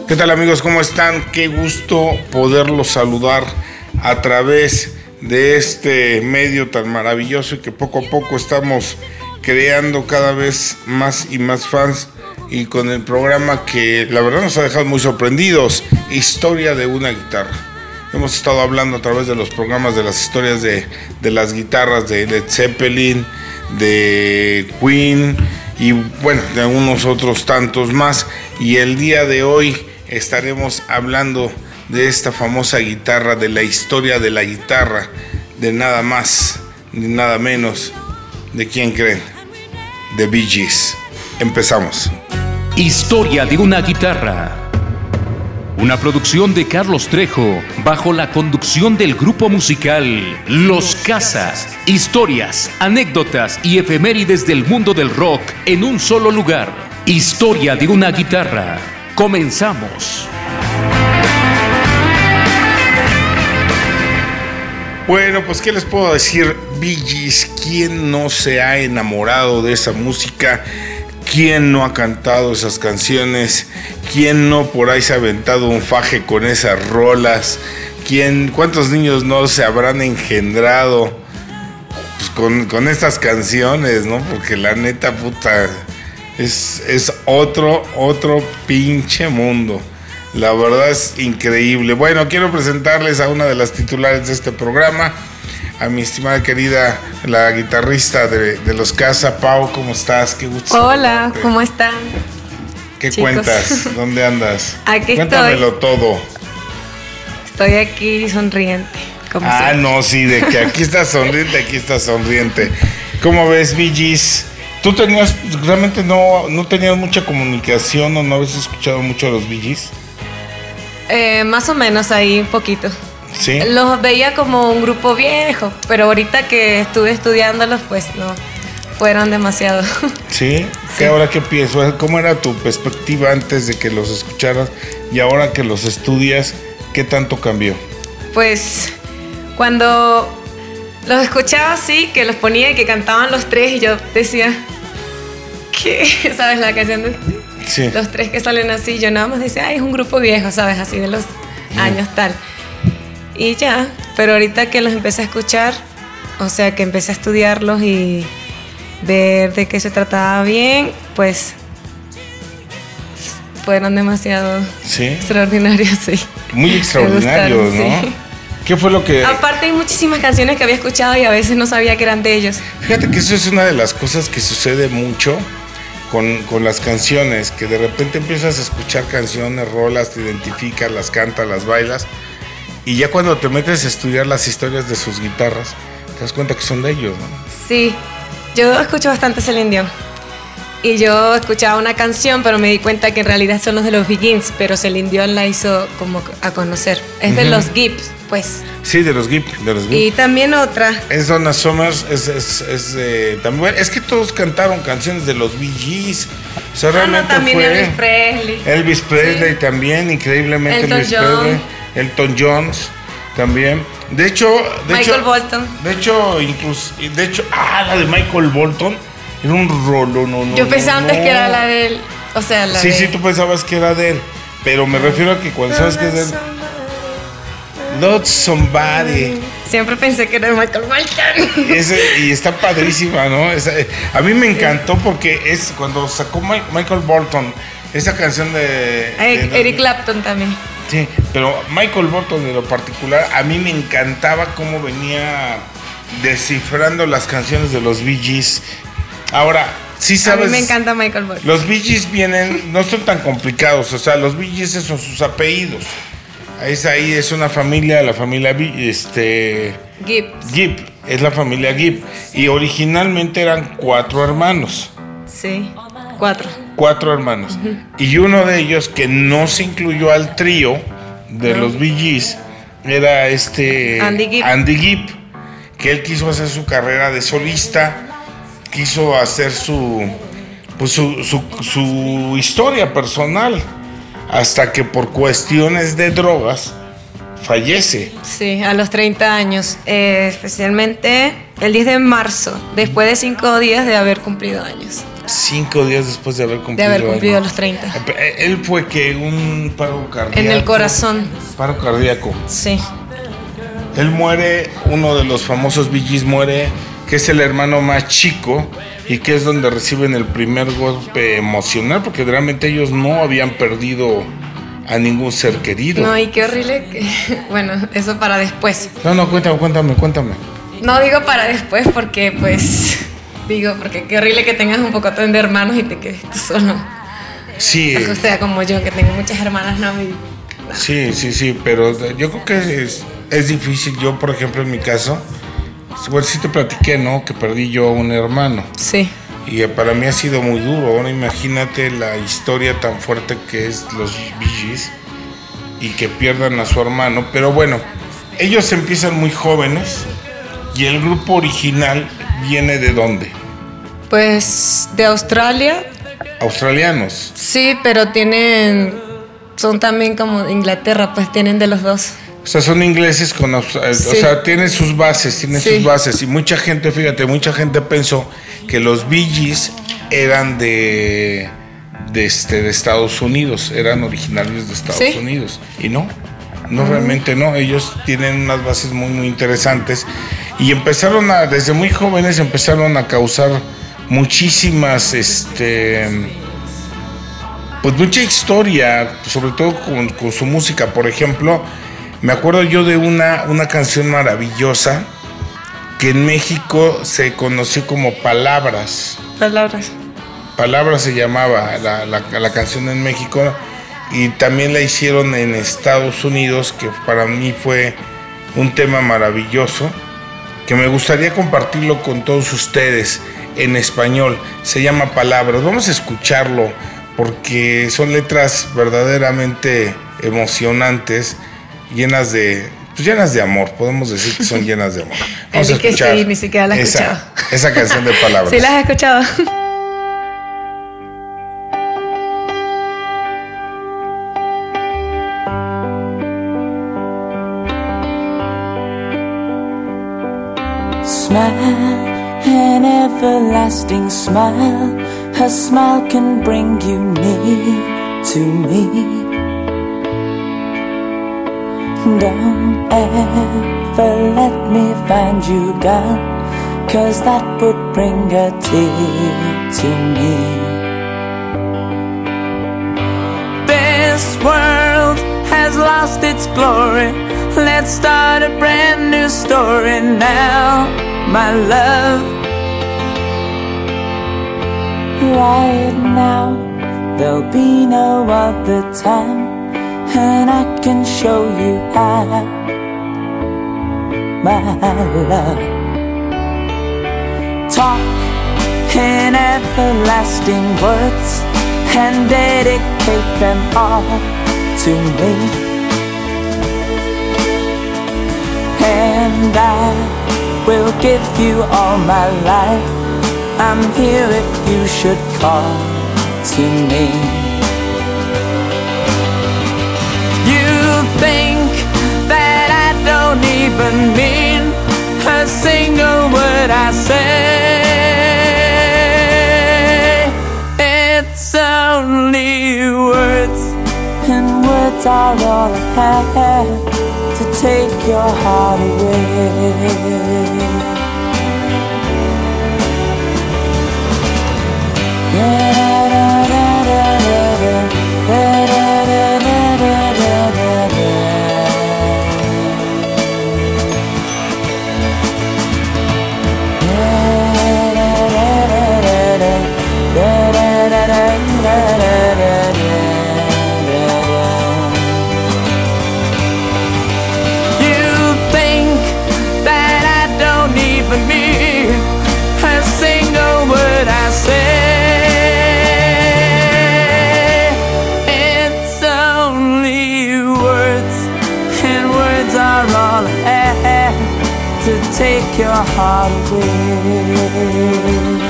¿Qué tal, amigos? ¿Cómo están? Qué gusto poderlos saludar a través de este medio tan maravilloso y que poco a poco estamos creando cada vez más y más fans, y con el programa que la verdad nos ha dejado muy sorprendidos, Historia de una guitarra. Hemos estado hablando a través de los programas de las historias de las guitarras de Led Zeppelin, de Queen y bueno, de algunos otros tantos más, y el día de hoy estaremos hablando de esta famosa guitarra, de la historia de la guitarra, de nada más ni nada menos, ¿de quién creen? De Bee Gees. Empezamos. Historia de una guitarra. Una producción de Carlos Trejo bajo la conducción del grupo musical Los Casas. Historias, anécdotas y efemérides del mundo del rock en un solo lugar. Historia de una guitarra. Comenzamos. Bueno, pues ¿qué les puedo decir? Bee Gees, ¿quién no se ha enamorado de esa música? ¿Quién no ha cantado esas canciones? ¿Quién no por ahí se ha aventado un faje con esas rolas? ¿Cuántos niños no se habrán engendrado pues, con estas canciones, no? Porque la neta, puta, es otro pinche mundo. La verdad es increíble. Bueno, quiero presentarles a una de las titulares de este programa, a mi estimada querida, la guitarrista de Los Casa. Pau, ¿cómo estás? Qué gusto. Hola, ¿cómo están? ¿Qué chicos? Cuentas? ¿Dónde andas? Aquí Cuéntamelo estoy. todo. Estoy aquí sonriente, como siempre. No, sí, de que aquí estás sonriente, aquí estás sonriente. ¿Cómo ves, Bee Gees? ¿Tú realmente no tenías mucha comunicación o no habías escuchado mucho a los Bee Gees? Más o menos ahí un poquito. Sí. Los veía como un grupo viejo, pero ahorita que estuve estudiándolos, pues no, fueron demasiado. ¿Sí? ¿Ahora qué piensas? ¿Cómo era tu perspectiva antes de que los escucharas y ahora que los estudias, qué tanto cambió? Pues cuando los escuchaba así, que los ponía y que cantaban los tres, y yo decía, ¿qué? ¿Sabes la canción de Sí. los tres que salen así? Yo nada más decía, es un grupo viejo, ¿sabes? Así de los años tal. Y ya, pero ahorita que los empecé a escuchar, o sea, que empecé a estudiarlos y ver de qué se trataba bien, pues fueron demasiado extraordinarios, sí. Muy extraordinarios, ¿no? Sí. ¿Qué fue lo que...? Aparte hay muchísimas canciones que había escuchado y a veces no sabía que eran de ellos. Fíjate que eso es una de las cosas que sucede mucho con las canciones, que de repente empiezas a escuchar canciones, rolas, te identificas, las cantas, las bailas, y ya cuando te metes a estudiar las historias de sus guitarras, te das cuenta que son de ellos, ¿no? Sí, yo escucho bastante Celine Dion. Y yo escuchaba una canción, pero me di cuenta que en realidad son los de los Bee Gees, pero Celine Dion la hizo como a conocer. Es de los Gibbs, pues. Sí, de los Gibbs. Y también otra. Es Donna Summers, también, es que todos cantaron canciones de los Bee Gees. O sea, realmente también fue Elvis Presley. Elvis Presley, sí. También, increíblemente Elvis Presley. Elton John también. De hecho, Michael Bolton. De hecho, la de Michael Bolton era un rolo, no. Yo pensaba antes que era la de él. O sea, la sí, de... Sí, tú pensabas que era de él. Pero me refiero a que cuando sabes que es de él. Not Somebody. Siempre pensé que era de Michael Bolton. Y está padrísima, ¿no? A mí me encantó porque es cuando sacó Michael Bolton esa canción de Eric Clapton también. Sí, pero Michael Bolton en lo particular, a mí me encantaba cómo venía descifrando las canciones de los Bee Gees. Ahora, sí sabes... A mí me encanta Michael Bolton. Los Bee Gees no son tan complicados, o sea, los Bee Gees son sus apellidos. Ahí es una familia, la familia Gibbs. Gibb, es la familia Gibb. Y originalmente eran 4 hermanos. Sí, 4. 4 hermanos. Uh-huh. Y uno de ellos, que no se incluyó al trío de los Bee Gees, era Andy Gibb, que él quiso hacer su carrera de solista, quiso hacer su historia personal, hasta que por cuestiones de drogas fallece. Sí, a los 30 años, especialmente el 10 de marzo, después de 5 días de haber cumplido años. 5 días después de haber cumplido los 30. Él fue que un paro cardíaco. En el corazón. Paro cardíaco. Sí. Él muere, uno de los famosos Bee Gees muere, que es el hermano más chico y que es donde reciben el primer golpe emocional, porque realmente ellos no habían perdido a ningún ser querido. No, y qué horrible bueno, eso para después. No, cuéntame. No digo para después porque porque qué horrible que tengas un poco de hermanos y te quedes tú solo. Sí. O sea, como yo, que tengo muchas hermanas, no. Sí, pero yo creo que es difícil. Yo, por ejemplo, en mi caso, bueno, sí te platiqué, ¿no? Que perdí yo un hermano. Sí. Y para mí ha sido muy duro. Ahora imagínate la historia tan fuerte que es los Bee Gees y que pierdan a su hermano. Pero bueno, ellos empiezan muy jóvenes y el grupo original viene ¿de dónde? Pues de Australia. Australianos. Sí, pero son también como de Inglaterra, pues tienen de los dos. O sea, son ingleses sí. O sea, tienen sus bases, y mucha gente pensó que los Bee Gees eran de Estados Unidos, eran originarios de Estados Unidos, y no realmente no, ellos tienen unas bases muy muy interesantes y desde muy jóvenes empezaron a causar muchísimas pues mucha historia, sobre todo con su música. Por ejemplo, me acuerdo yo de una canción maravillosa que en México se conoció como Palabras. Palabras se llamaba la canción en México, y también la hicieron en Estados Unidos, que para mí fue un tema maravilloso, que me gustaría compartirlo con todos ustedes en español. Se llama Palabras. Vamos a escucharlo porque son letras verdaderamente emocionantes, llenas de amor, podemos decir que son llenas de amor. Vamos a escuchar que sí, ni siquiera la he escuchado. Esa canción de Palabras. Sí, la has escuchado. Smile, an everlasting smile. A smile can bring you near to me. Don't ever let me find you gone, 'cause that would bring a tear to me. This world has lost its glory. Let's start a brand new story now, my love. Right now, there'll be no other time, and I can show you how, my love. Talk in everlasting words and dedicate them all to me. And I will give you all my life. I'm here if you should call to me. You think that I don't even mean a single word I say. It's only words, and words are all I have to take your heart away. Take your heart away.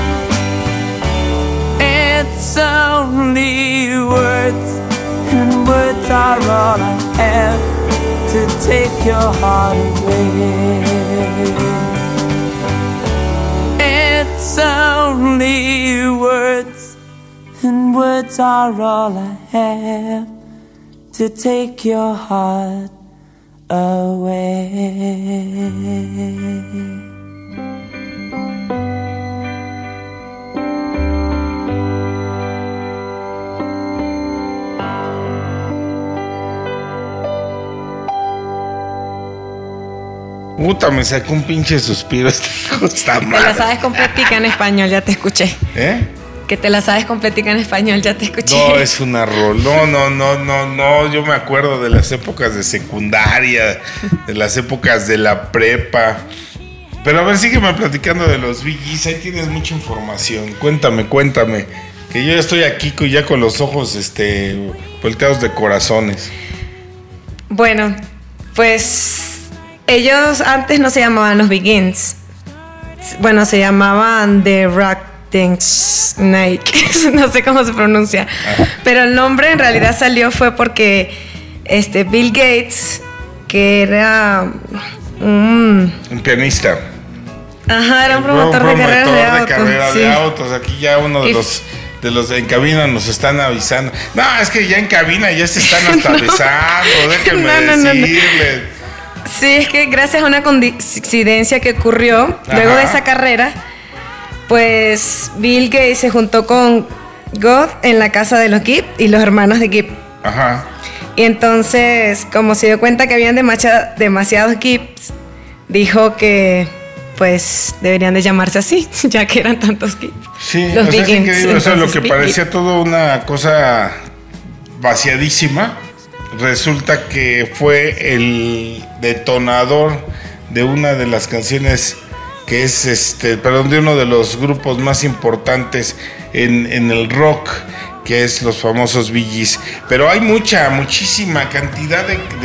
It's only words, and words are all I have to take your heart away. It's it's only words, and words are all I have to take your heart away. Puta, me sacó un pinche suspiro. Está mal. Te la sabes completica en español, ya te escuché. Que te la sabes completica en español, ya te escuché. No, es un arroz. No. Yo me acuerdo de las épocas de secundaria, de las épocas de la prepa. Pero a ver, sígueme platicando de los Bee Gees. Ahí tienes mucha información. Cuéntame. Que yo estoy aquí ya con los ojos volteados de corazones. Bueno, pues ellos antes no se llamaban los Bee Gees. Bueno, se llamaban The Rattlesnake. No sé cómo se pronuncia. Pero el nombre en realidad fue porque Bill Gates, que era un pianista. Ajá, era un promotor de carreras de autos. Aquí ya uno de los en cabina nos están avisando. No, es que ya en cabina ya se están hasta besando. Déjenme decirles. Sí, es que gracias a una coincidencia que ocurrió luego de esa carrera, pues Bill Gates se juntó con God en la casa de los Gibb y los hermanos de Gibb. Ajá. Y entonces, como se dio cuenta que habían demasiados Gibbs, dijo que pues deberían de llamarse así, ya que eran tantos Gibbs. Sí, los es increíble. O sea, lo que parecía todo una cosa vaciadísima, resulta que fue el detonador de una de las canciones que es de uno de los grupos más importantes en el rock, que es los famosos Bee Gees. Pero hay muchísima cantidad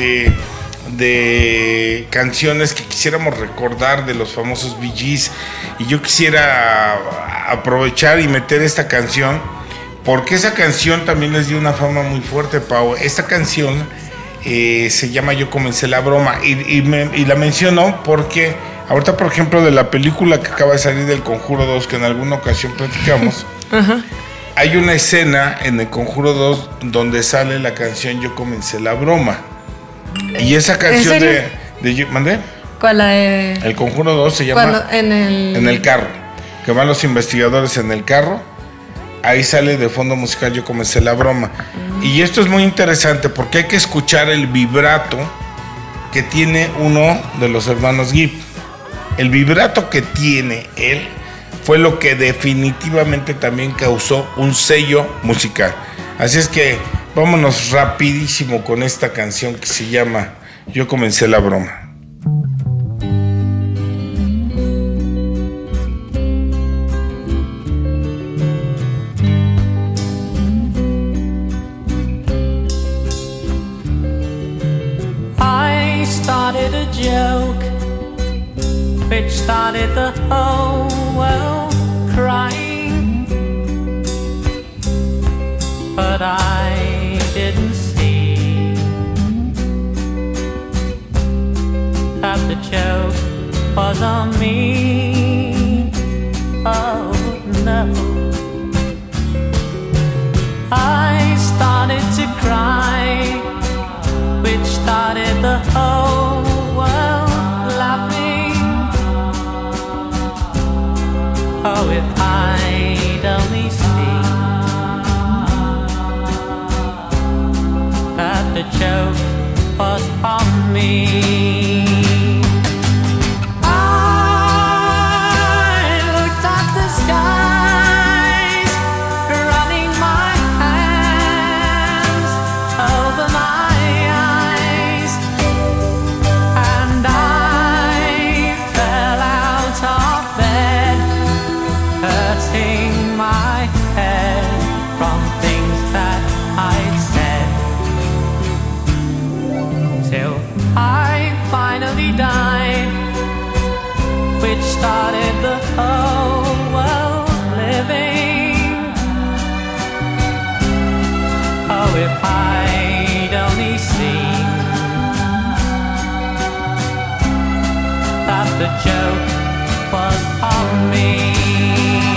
de canciones que quisiéramos recordar de los famosos Bee Gees, y yo quisiera aprovechar y meter esta canción porque esa canción también les dio una fama muy fuerte, Pau. Esta canción se llama Yo comencé la broma, y la menciono porque ahorita, por ejemplo, de la película que acaba de salir del Conjuro 2, que en alguna ocasión platicamos, hay una escena en el Conjuro 2 donde sale la canción Yo comencé la broma. Y esa canción ¿mandé? ¿Cuál? La de... El Conjuro 2 se llama en el carro, que van los investigadores en el carro. Ahí sale de fondo musical Yo comencé la broma. Y esto es muy interesante porque hay que escuchar el vibrato que tiene uno de los hermanos Gibb. El vibrato que tiene él fue lo que definitivamente también causó un sello musical. Así es que vámonos rapidísimo con esta canción que se llama Yo comencé la broma. I started a joke which started the whole world crying, but I didn't see that the joke was on me. Oh no, I started to cry, which started the whole world laughing. Oh, if I'd only seen that the joke was on me. I looked at the skies, running my hands over my eyes, and I fell out of bed, hurting my head from things that I'd said, till I finally died, which started the whole world living. Oh, if I'd only seen that the joke was on me.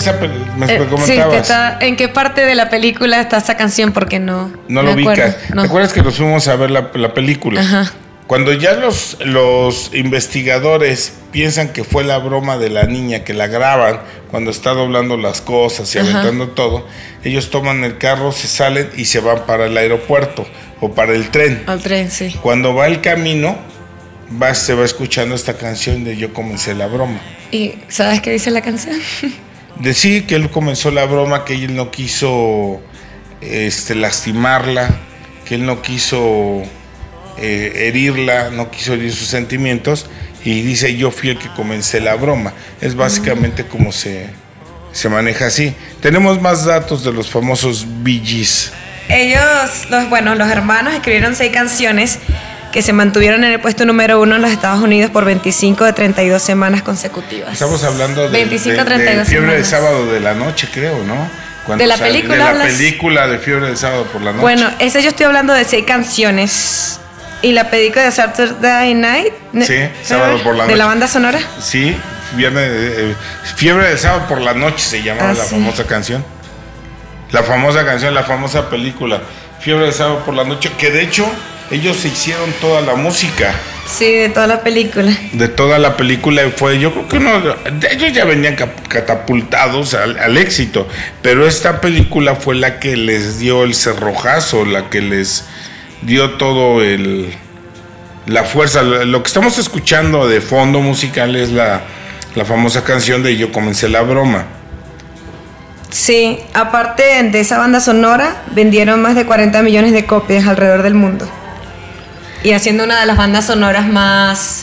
me comentabas. Sí, ¿en qué parte de la película está esa canción? Porque no lo ubicas. No. ¿Te acuerdas que nos fuimos a ver la película? Ajá. Cuando ya los investigadores piensan que fue la broma de la niña, que la graban cuando está doblando las cosas y aventando todo, ellos toman el carro, se salen y se van para el aeropuerto o para el tren. Al tren, sí. Cuando va el camino, se va escuchando esta canción de Yo comencé la broma. ¿Y sabes qué dice la canción? Decir que él comenzó la broma, que él no quiso lastimarla, que él no quiso herirla, no quiso herir sus sentimientos, y dice: yo fui el que comencé la broma. Es básicamente como se maneja así. Tenemos más datos de los famosos Bee Gees. Ellos, los hermanos escribieron 6 canciones que se mantuvieron en el puesto número 1 en los Estados Unidos por 25 de 32 semanas consecutivas. Estamos hablando de 25 32 de Fiebre de semanas. Sábado de la Noche, creo, ¿no? ¿De la película? De la película de Fiebre de Sábado por la Noche. Bueno, yo estoy hablando de 6 canciones. ¿Y la película de Saturday Night? Sí, Sábado por la Noche. ¿De la banda sonora? Sí, Fiebre de Sábado por la Noche se llamaba famosa canción. La famosa película Fiebre de Sábado por la Noche, que de hecho ellos se hicieron toda la música. Sí, de toda la película. De toda la película, yo creo que ellos ya venían catapultados al éxito, pero esta película fue la que les dio el cerrojazo, la que les dio todo la fuerza. Lo que estamos escuchando de fondo musical es la famosa canción de Yo comencé la broma. Sí, aparte de esa banda sonora, vendieron más de 40 millones de copias alrededor del mundo. Y haciendo una de las bandas sonoras más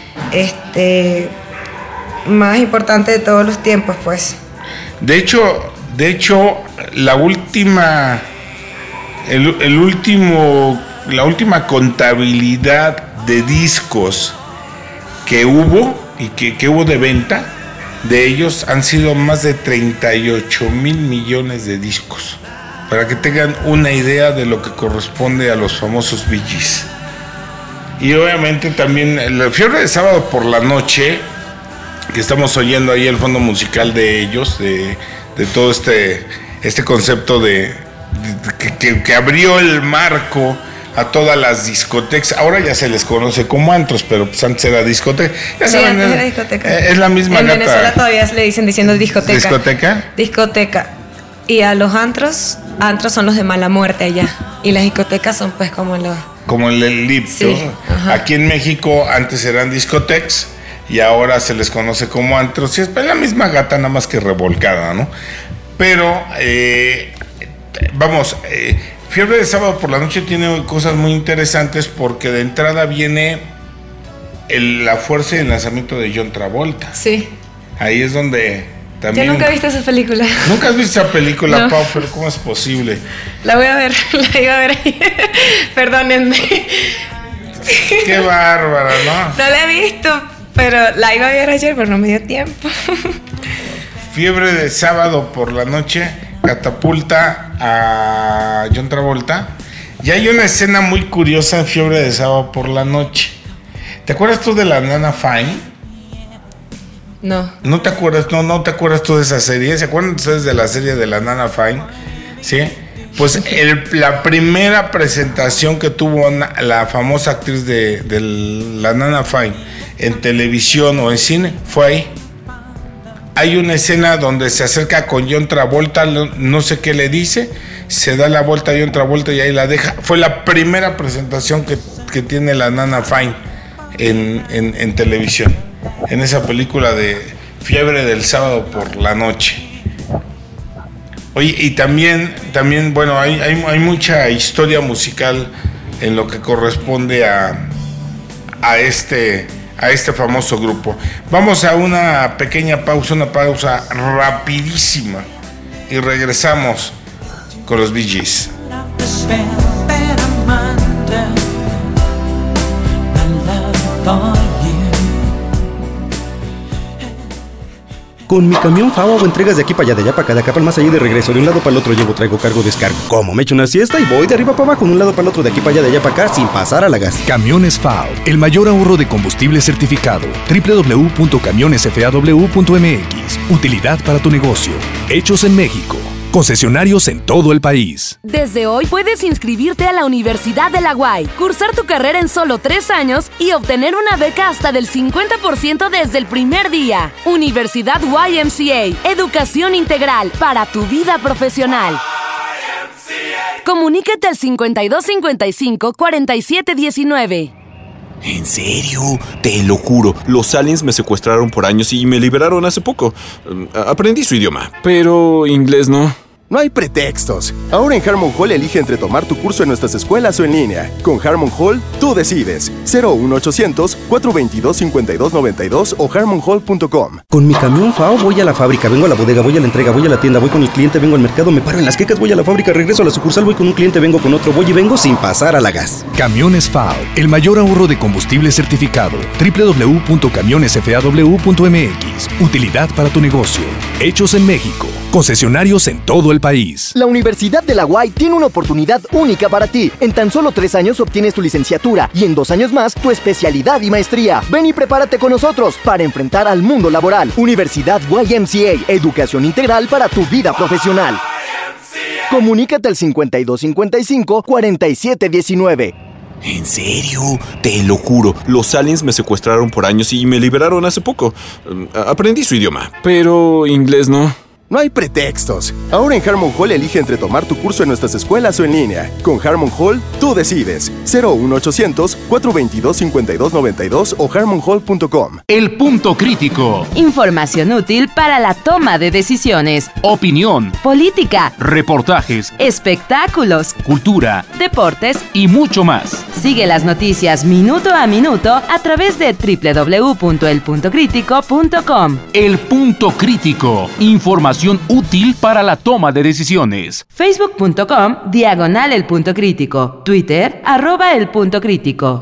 importantes de todos los tiempos, pues. De hecho, la última contabilidad de discos que hubo y que hubo de venta de ellos han sido más de 38 mil millones de discos, para que tengan una idea de lo que corresponde a los famosos Bee Gees. Y obviamente también la Fiebre de Sábado por la Noche, que estamos oyendo ahí el fondo musical de ellos, de todo este concepto que abrió el marco a todas las discotecas. Ahora ya se les conoce como antros, pero pues antes era discoteca. Ya sí, saben, antes era discoteca. Es la misma en gata. Venezuela todavía le diciendo discoteca. ¿Discoteca? Discoteca. Y a los antros son los de mala muerte allá. Y las discotecas son pues como el Lipto. Sí, aquí en México antes eran discotecas y ahora se les conoce como antros. Y es la misma gata, nada más que revolcada, ¿no? Pero, Fiebre de Sábado por la Noche tiene cosas muy interesantes, porque de entrada viene la fuerza y el lanzamiento de John Travolta. Sí. Ahí es donde también... Yo nunca he visto esa película. ¿Nunca has visto esa película, No. Pau? Pero ¿cómo es posible? La voy a ver, la iba a ver ahí. Perdónenme. Qué bárbara, ¿no? No la he visto, pero la iba a ver ayer, pero no me dio tiempo. Fiebre de Sábado por la Noche catapulta a John Travolta. Y hay una escena muy curiosa en Fiebre de Sábado por la Noche. ¿Te acuerdas tú de la Nana Fine? No. ¿No te acuerdas? No te acuerdas tú de esa serie. ¿Se acuerdan ustedes de la serie de la Nana Fine? ¿Sí? Pues la primera presentación que tuvo la famosa actriz de la Nana Fine en televisión o en cine fue ahí. Hay una escena donde se acerca con John Travolta, no sé qué le dice, se da la vuelta a John Travolta y ahí la deja. Fue la primera presentación que tiene la Nana Fine en televisión, en esa película de Fiebre del Sábado por la Noche. Oye, y también bueno, hay mucha historia musical en lo que corresponde a este famoso grupo. Vamos a una pequeña pausa, una pausa rapidísima, y regresamos con los Bee Gees. Con mi camión FAO hago entregas de aquí para allá, de allá para acá, de acá para el más allá y de regreso. De un lado para el otro llevo, traigo, cargo, descargo. Como me echo una siesta y voy de arriba para abajo, de un lado para el otro, de aquí para allá, de allá para acá, sin pasar a la gas. Camiones FAO, el mayor ahorro de combustible certificado. www.camionesfaw.mx. Utilidad para tu negocio. Hechos en México. Concesionarios en todo el país. Desde hoy puedes inscribirte a la Universidad de la UAY, cursar tu carrera en solo 3 años y obtener una beca hasta del 50% desde el primer día. Universidad YMCA, educación integral para tu vida profesional. Comunícate al 5255-4719. ¿En serio? Te lo juro, los aliens me secuestraron por años y me liberaron hace poco. Aprendí su idioma, pero inglés no. No hay pretextos. Ahora en Harmon Hall elige entre tomar tu curso en nuestras escuelas o en línea. Con Harmon Hall, tú decides. 01800-422-5292 o harmonhall.com. Con mi camión FAO voy a la fábrica, vengo a la bodega, voy a la entrega, voy a la tienda, voy con el cliente, vengo al mercado, me paro en las quecas, voy a la fábrica, regreso a la sucursal, voy con un cliente, vengo con otro, voy y vengo sin pasar a la gas. Camiones FAO, el mayor ahorro de combustible certificado. www.camionesfaw.mx. Utilidad para tu negocio. Hechos en México. Concesionarios en todo el país. La Universidad de la UAY tiene una oportunidad única para ti. En tan solo 3 años obtienes tu licenciatura y en 2 años más tu especialidad y maestría. Ven y prepárate con nosotros para enfrentar al mundo laboral. Universidad YMCA, educación integral para tu vida profesional. Comunícate al 5255-4719. ¿En serio? Te lo juro, los aliens me secuestraron por años y me liberaron hace poco. Aprendí su idioma, pero inglés no. No hay pretextos. Ahora en Harmon Hall elige entre tomar tu curso en nuestras escuelas o en línea. Con Harmon Hall, tú decides. 01800-422-5292 o harmonhall.com. El punto crítico. Información útil para la toma de decisiones. Opinión. Política. Reportajes. Espectáculos. Cultura. Deportes. Y mucho más. Sigue las noticias minuto a minuto a través de www.elpuntocritico.com. El punto crítico. Información útil para la toma de decisiones. Facebook.com/El Punto Crítico. Twitter @El Punto Crítico.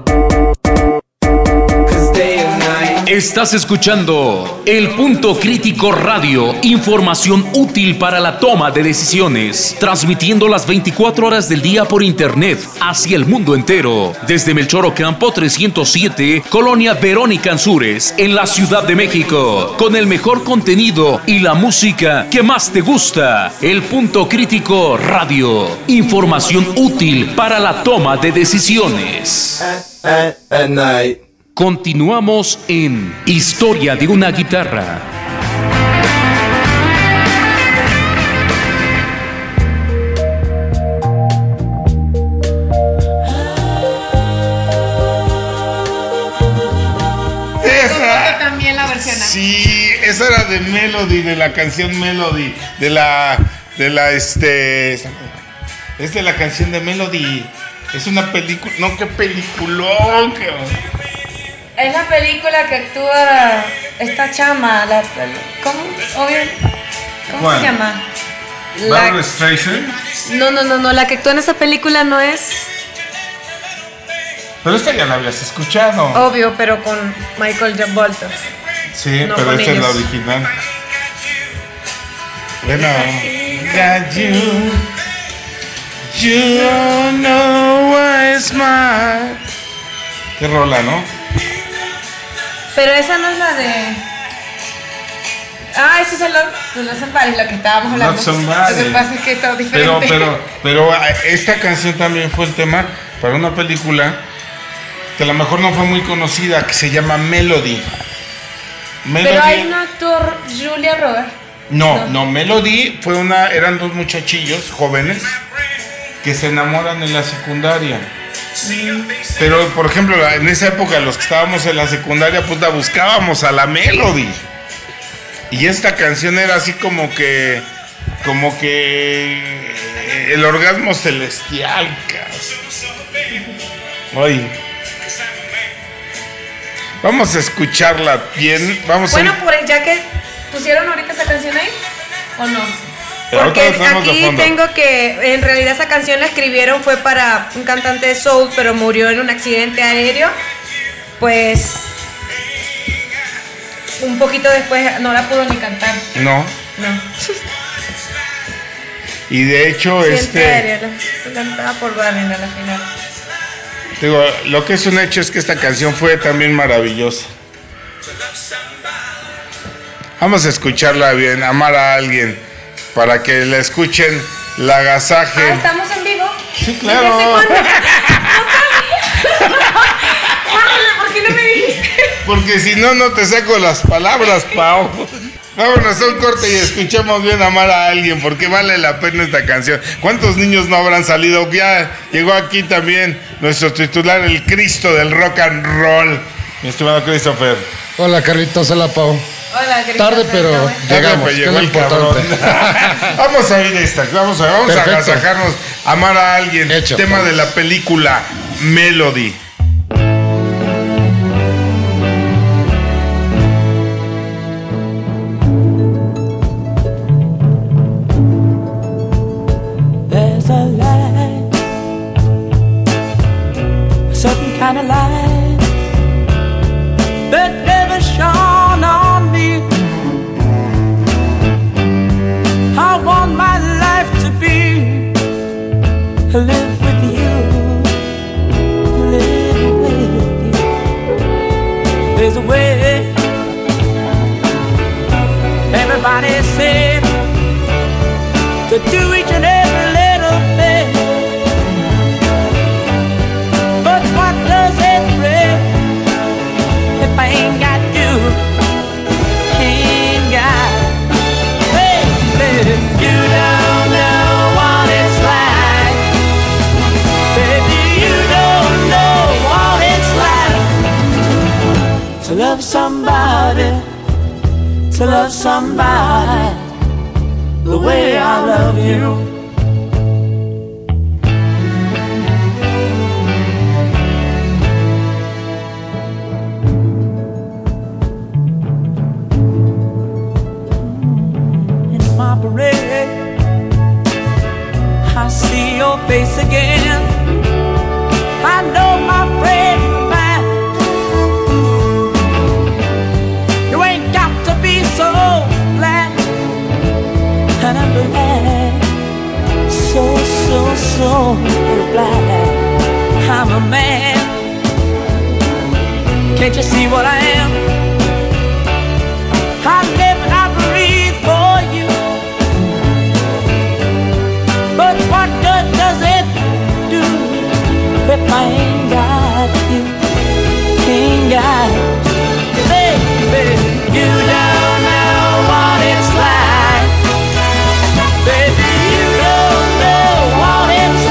Estás escuchando El Punto Crítico Radio, información útil para la toma de decisiones, transmitiendo las 24 horas del día por internet hacia el mundo entero, desde Melchor Ocampo 307, Colonia Verónica Ansúrez, en la Ciudad de México, con el mejor contenido y la música que más te gusta. El Punto Crítico Radio, información útil para la toma de decisiones. At night. Continuamos en Historia de una guitarra. Esa también la versión. Sí, esa era de Melody, de la canción Melody, es de la canción de Melody. Es una película, no, qué peliculón, Es la película que actúa esta chama, ¿cómo ¿Cuál? se llama? Barbra Streisand. No, la que actúa en esa película no es. Pero esta ya la habías escuchado. Obvio, pero con Michael J. Bolton. Sí, no pero con esta es la ellos. original. Bueno, got you know why smart. Qué rola, ¿no? Pero esa no es la de. Ese es el Not Somebody, lo que estábamos hablando. Not Somebody. Lo que pasa es que está diferente. Pero esta canción también fue el tema para una película que a lo mejor no fue muy conocida, que se llama Melody. Pero ahí no actuó Julia Roberts. No, Melody eran dos muchachillos jóvenes que se enamoran en la secundaria. Pero, por ejemplo, en esa época los que estábamos en la secundaria, pues la buscábamos a la Melody. Y esta canción era así como que el orgasmo celestial, cabrón. Oye, vamos a escucharla bien. Ya que pusieron ahorita esa canción ahí, ¿o no? Porque aquí tengo que en realidad esa canción la escribieron, fue para un cantante de soul, pero murió en un accidente aéreo. Pues un poquito después no la pudo ni cantar. No. Y de hecho, cantaba por Barney a la final. Digo, lo que es un hecho es que esta canción fue también maravillosa. Vamos a escucharla bien, Amar a alguien, para que la escuchen, la agasajen. ¿Estamos en vivo? Sí, claro. No sabía. ¿Por qué no me dijiste? Porque si no, no te saco las palabras, Pau. Vámonos a un corte y escuchemos bien Amar a alguien, porque vale la pena esta canción. ¿Cuántos niños no habrán salido? Ya llegó aquí también nuestro titular, el Cristo del rock and roll, mi estimado Christopher. Hola, Carlitos, hola, Pau. Hola, tarde, pero llegamos, que es lo importante. Vamos a ir esta, vamos a agasajarnos. Amar a alguien, hecho, tema pues. de la película Melody. There's a light, a certain kind of light that never shone on me. I want my life to be to live with you, live with you. There's a way. Everybody said to do each and every little thing, but what does it bring if I ain't got you? Ain't got, baby, you don't know what it's like. Baby, you don't know what it's like to love somebody, to love somebody the way I love you. In my parade, I see your face again. I know my friend of mine. You ain't got to be so glad. And I'm glad, so glad I'm a man. Can't you see what I am? I live and I breathe for you. But what good does it do if I ain't got you? Ain't got you. Baby, you don't know what it's like. Baby, you don't know what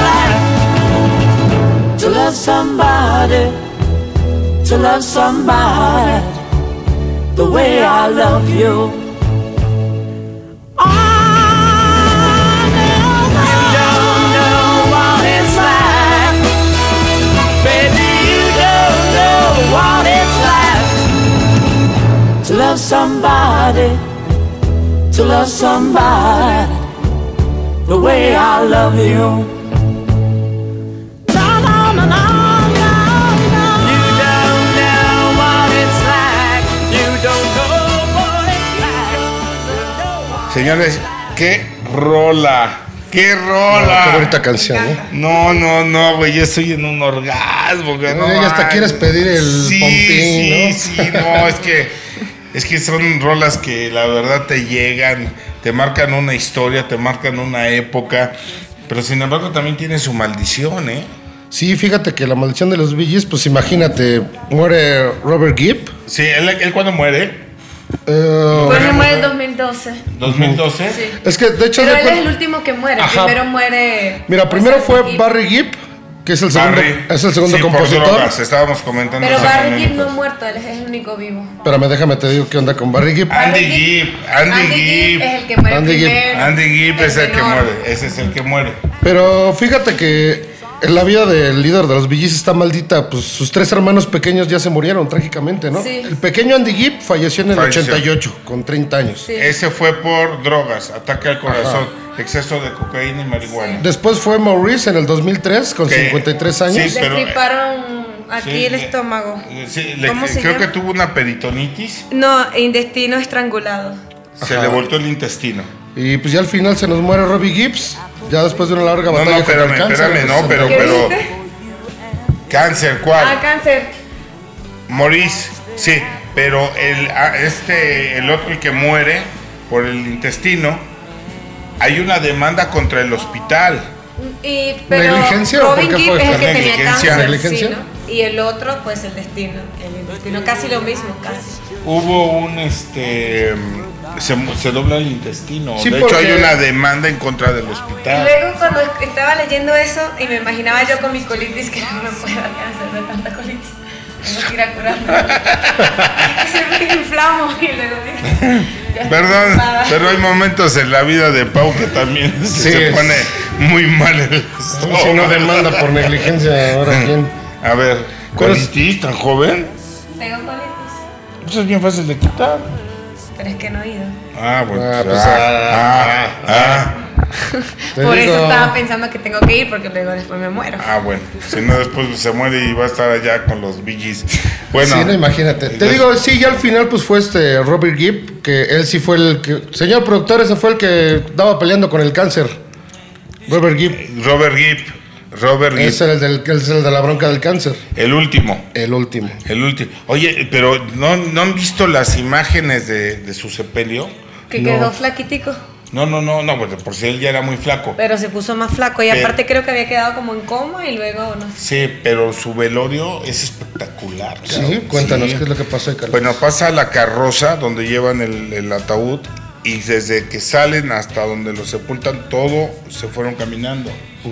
it's like to love somebody, to love somebody the way I love you. Oh, no, you don't know what it's like. Baby, you don't know what it's like to love somebody, to love somebody the way I love you. No, no, no, no, no. You don't know what it's like. You don't know what it's like. Señores, qué rola. ¡Qué rola! Qué bonita canción, ¿eh? No, güey, yo estoy en un orgasmo, güey. No, y hasta quieres pedir el pompín, ¿no? Sí, no, es que son rolas que la verdad te llegan, te marcan una historia, te marcan una época, pero sin embargo también tiene su maldición, ¿eh? Sí, fíjate que la maldición de los Bee Gees, pues imagínate, muere Robert Gibb. Sí, ¿él cuándo muere? Pues él muere en 2012. ¿2012? Sí. Es que, de hecho... Pero él es el último que muere. Ajá. Primero muere... Mira, primero fue Barry Gibb, que es el segundo sí, compositor. Por drogas, estábamos comentando. Pero Barry Gibb no ha muerto, él es el único vivo. Espérame, déjame te digo qué onda con Barry Gibb. Andy Gibb es el que muere primero. Andy Gibb es el que muere, ese es el que muere. Pero fíjate que en la vida del líder de los Bee Gees está maldita, pues sus tres hermanos pequeños ya se murieron trágicamente, ¿no? Sí. El pequeño Andy Gibb falleció en el 88, con 30 años. Sí. Ese fue por drogas, ataque al corazón, exceso de cocaína y marihuana. Después fue Maurice en el 2003, con 53 años. Sí, destriparon aquí Sí, el estómago. Sí, ¿Cómo se creo llama? que tuvo una peritonitis. No, intestino estrangulado. Se le voltó el intestino. Y pues ya al final se nos muere Robbie Gibbs. Ya después de una larga No, batalla no, contra el espérame, no, pero. ¿Qué dijiste? ¿Cáncer cuál? Ah, cáncer. Maurice, sí, pero el otro, el que muere por el intestino, hay una demanda contra el hospital. Pero ¿Negligencia o Robin por qué Gibb fue? es el que tenía Negligencia. cáncer, ¿Negligencia? sí, ¿no? Y el otro, pues el intestino, casi lo mismo, casi. Hubo un se dobla el intestino. Sí, de hecho, porque- hay una demanda en contra del Y hospital. luego cuando estaba leyendo eso y me imaginaba yo con mi colitis que no me puede dar cáncer de tanta colitis. Tengo que ir a curarme. Siempre me inflamo y luego ya Perdón, estoy pero hay momentos en la vida de Pau que también Sí, se es. pone muy mal el estómago. Si no demanda por negligencia, ahora quién. A ver, ¿Cuál es? ¿colitis tan joven? Tengo colitis, Eso es bien fácil de quitar. pero es que no he ido. Ah, bueno. Ah, pues, Te Por digo. eso estaba pensando que tengo que ir porque luego después me muero. Bueno. Si no, después se muere y va a estar allá con los Bee Gees. Bueno. Sí, no, imagínate. Te digo, sí, ya al final pues fue Robert Gibb, que él sí fue el que... Señor productor, ese fue el que estaba peleando con el cáncer. Robert Gibb. Robert Gibb. Ese es el de la bronca del cáncer. El último. El último. Oye, pero ¿no han visto las imágenes de su sepelio? Que No. quedó flaquitico. No, pues por si él ya era muy flaco. Pero se puso más flaco y Pero- aparte creo que había quedado como en coma y luego no sé. Sí, pero su velorio es espectacular. cabrón. Sí, cuéntanos Sí. qué es lo que pasó ahí, Carlos. Bueno, pasa la carroza donde llevan el ataúd y desde que salen hasta donde lo sepultan, todo se fueron caminando.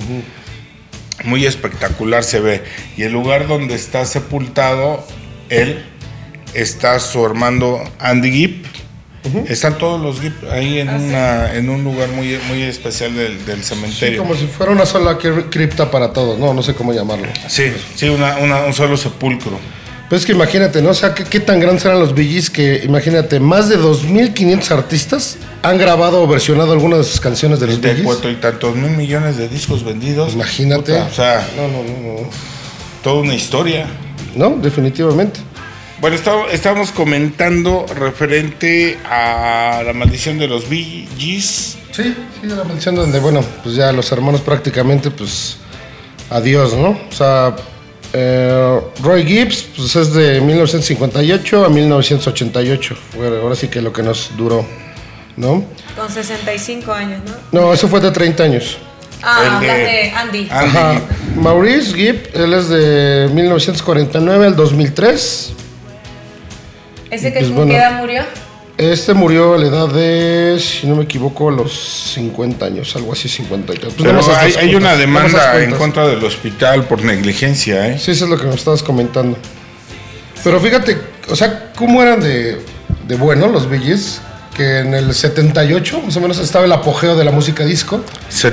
Muy espectacular se ve. Y el lugar donde está sepultado él, está su hermano Andy Gibb. Están todos los Gibb ahí en un lugar muy, muy especial del Sí, cementerio. como si fuera una sola cripta para todos, no sé cómo llamarlo. Sí, un solo sepulcro. Pero es que imagínate, ¿no? O sea, ¿qué tan grandes eran los Bee Gees que, imagínate, más de 2.500 artistas han grabado o versionado algunas de sus canciones de los Bee De Gees? 4 y tantos mil millones de discos vendidos. Imagínate. Puta, o sea, No. toda una historia. No, definitivamente. Bueno, estábamos comentando referente a la maldición de los Bee Gees. Sí, la maldición donde, bueno, pues ya los hermanos prácticamente, pues, adiós, ¿no? O sea, Roy Gibbs, pues es de 1958 a 1988. Bueno, ahora sí que lo que nos duró, ¿no? Con 65 años, ¿no? No, eso fue de 30 años. Ah, hablas de Andy. Ajá. Maurice Gibb, él es de 1949 al 2003. ¿Ese que Pues con bueno. qué edad murió? Este murió a la edad de, si no me equivoco, a los 50 años, algo así, 53. Pues Pero no me hagas hay una cuentas, no me demanda hagas en cuentas. contra del hospital por negligencia, ¿eh? Sí, eso es lo que me estabas comentando. Pero fíjate, o sea, ¿cómo eran de bueno los Bee Gees? Que en el 78, más o menos, estaba el apogeo de la música disco.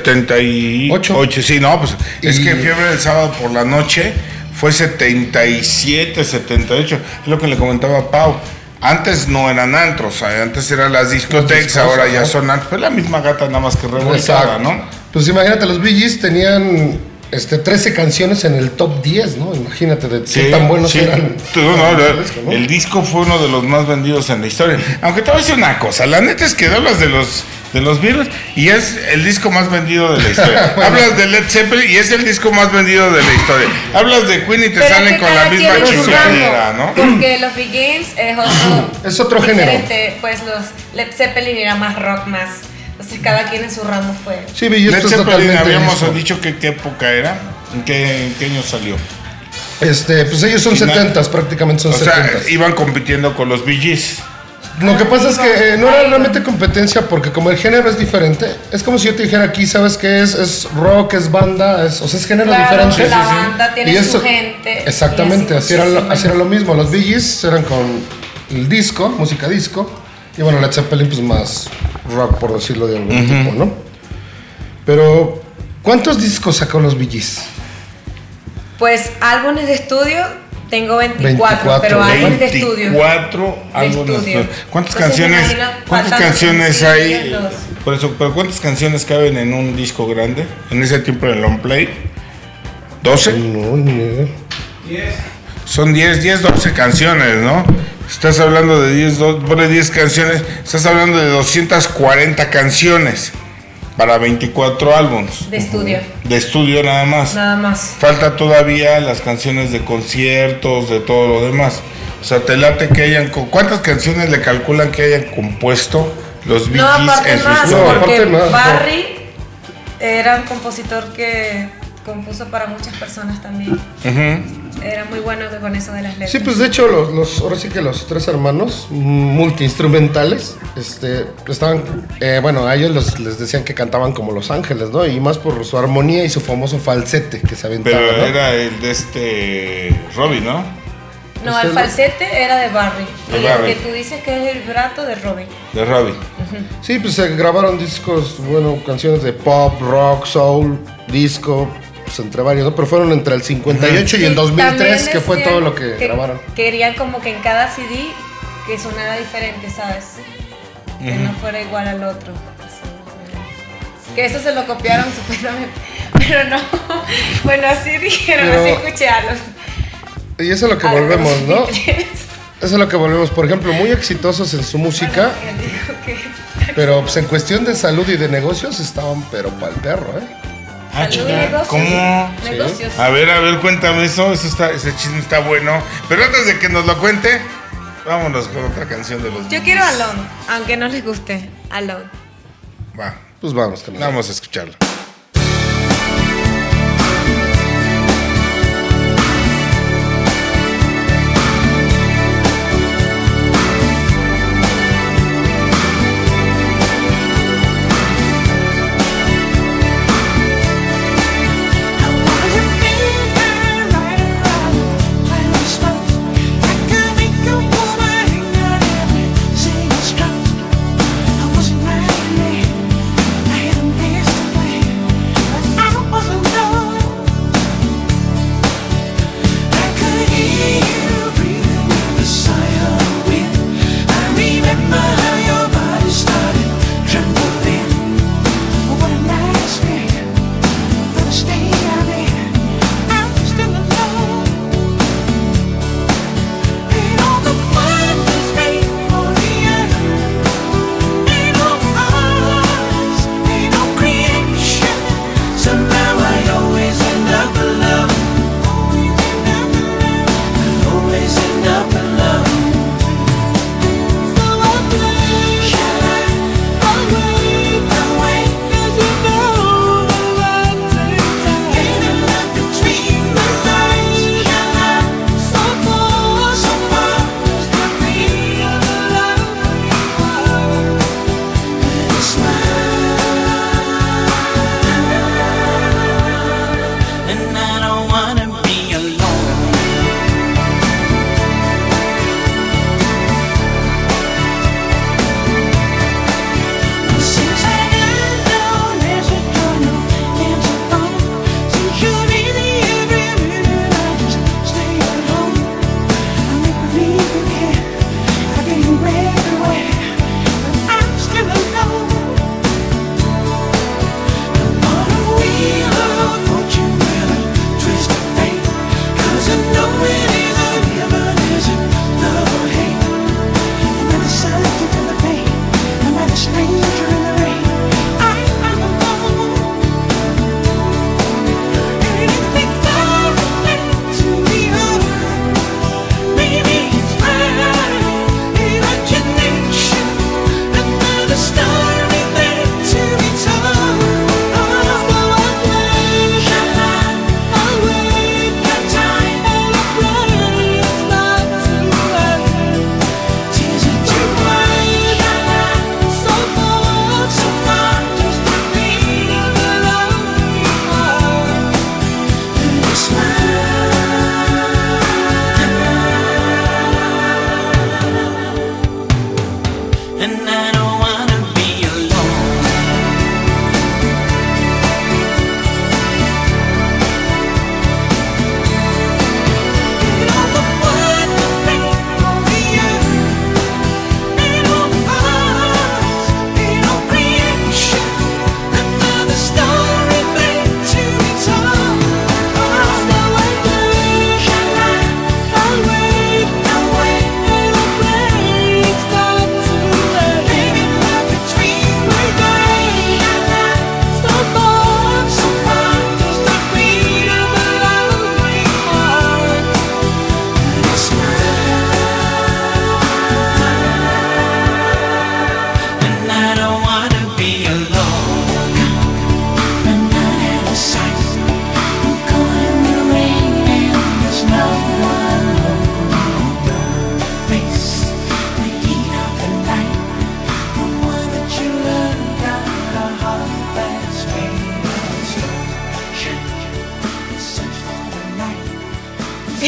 78, sí, no, pues es Y- que Fiebre del Sábado por la Noche fue 77, 78. Es lo que le comentaba a Pau. Antes no eran antros, antes eran las discotecas, discos, ahora ya ajá. son antros. Fue la misma gata, nada más que revoltada, Exacto. ¿no? Pues imagínate, los Bee Gees tenían 13 canciones en el top 10, ¿no? Imagínate de qué tan buenos sí. eran. No, el disco fue uno de los más vendidos en la historia. Aunque te voy a decir una cosa, la neta es que hablas de los Beatles y es el disco más vendido de la historia. Bueno. Hablas de Led Zeppelin y es el disco más vendido de la historia. Hablas de Queen y te Pero salen que con la cada misma quien en su chingadera, ramo, ¿no? Porque los Begins es otro, Es otro género. diferente, pues los Led Zeppelin era más rock, más. Entonces cada quien en su ramo fue. Sí, Bee Gees Led pues, Zeppelin totalmente habíamos disco. dicho que qué época era, en qué año salió. Pues ellos son Final- 70s, prácticamente son O sea, 70s. iban compitiendo con los Bee Gees. Lo que pasa es que no era realmente competencia porque como el género es diferente, es como si yo te dijera aquí, ¿sabes qué es? Es rock, es banda, o sea, es género Claro, diferente. la banda tiene Y su eso- gente. Exactamente, y así era, muchísimo. así era lo mismo. Los Bee Gees eran con el disco, música disco, y bueno, Led Zeppelin pues más rock, por decirlo de algún tipo, ¿no? Pero, ¿cuántos discos sacó los Bee Gees? Pues álbumes de estudio tengo 24, 24, pero álbumes de estudio. 24 álbumes de estudio. estudio. ¿Cuántas Entonces, canciones? imagina ¿Cuántas cuántas canciones hay? sencillos, los- Por eso, pero ¿cuántas canciones caben en un disco grande? En ese tiempo en el long play. ¿12? No, ni idea. Son 10, 12 canciones, ¿no? Estás hablando de 10 canciones, estás hablando de 240 canciones para 24 álbumes. De estudio. De estudio nada más. Nada más. Falta todavía las canciones de conciertos, de todo lo demás. O sea, te late que hayan... ¿Cuántas canciones le calculan que hayan compuesto los Bee Gees en su historia? Porque Barry era un compositor que compuso para muchas personas también. Era muy bueno con eso de las letras. Sí, pues de hecho, ahora sí que los tres hermanos multiinstrumentales estaban, bueno, a ellos les decían que cantaban como Los Ángeles, ¿no? Y más por su armonía y su famoso falsete que se aventaba. Pero ¿no? era el de Robbie, ¿no? No, el falsete era de Barry. Y el que tú dices que es el vibrato de Robbie. De Robbie. Sí, pues se grabaron discos, bueno, canciones de pop, rock, soul, disco, pues entre varios, ¿no? Pero fueron entre el 58 y el 2003, que fue todo lo que grabaron. Querían como que en cada CD que sonara diferente, ¿sabes? Que no fuera igual al otro. Que eso se lo copiaron supuestamente, pero no. Bueno, así dijeron, así escuché a los... Y eso es lo que volvemos, ¿no? Eso es lo que volvemos. Por ejemplo, muy exitosos en su música, pero pues en cuestión de salud y de negocios estaban pero pa'l perro, ¿Cómo? Negocios. A ver, cuéntame eso. Ese chisme está bueno. Pero antes de que nos lo cuente, vámonos con otra canción de los Bee Gees. Yo quiero Alone, aunque no les guste. Alone. Va. Pues vamos con Vamos a escucharlo. I wasn't right, I had a mess to play.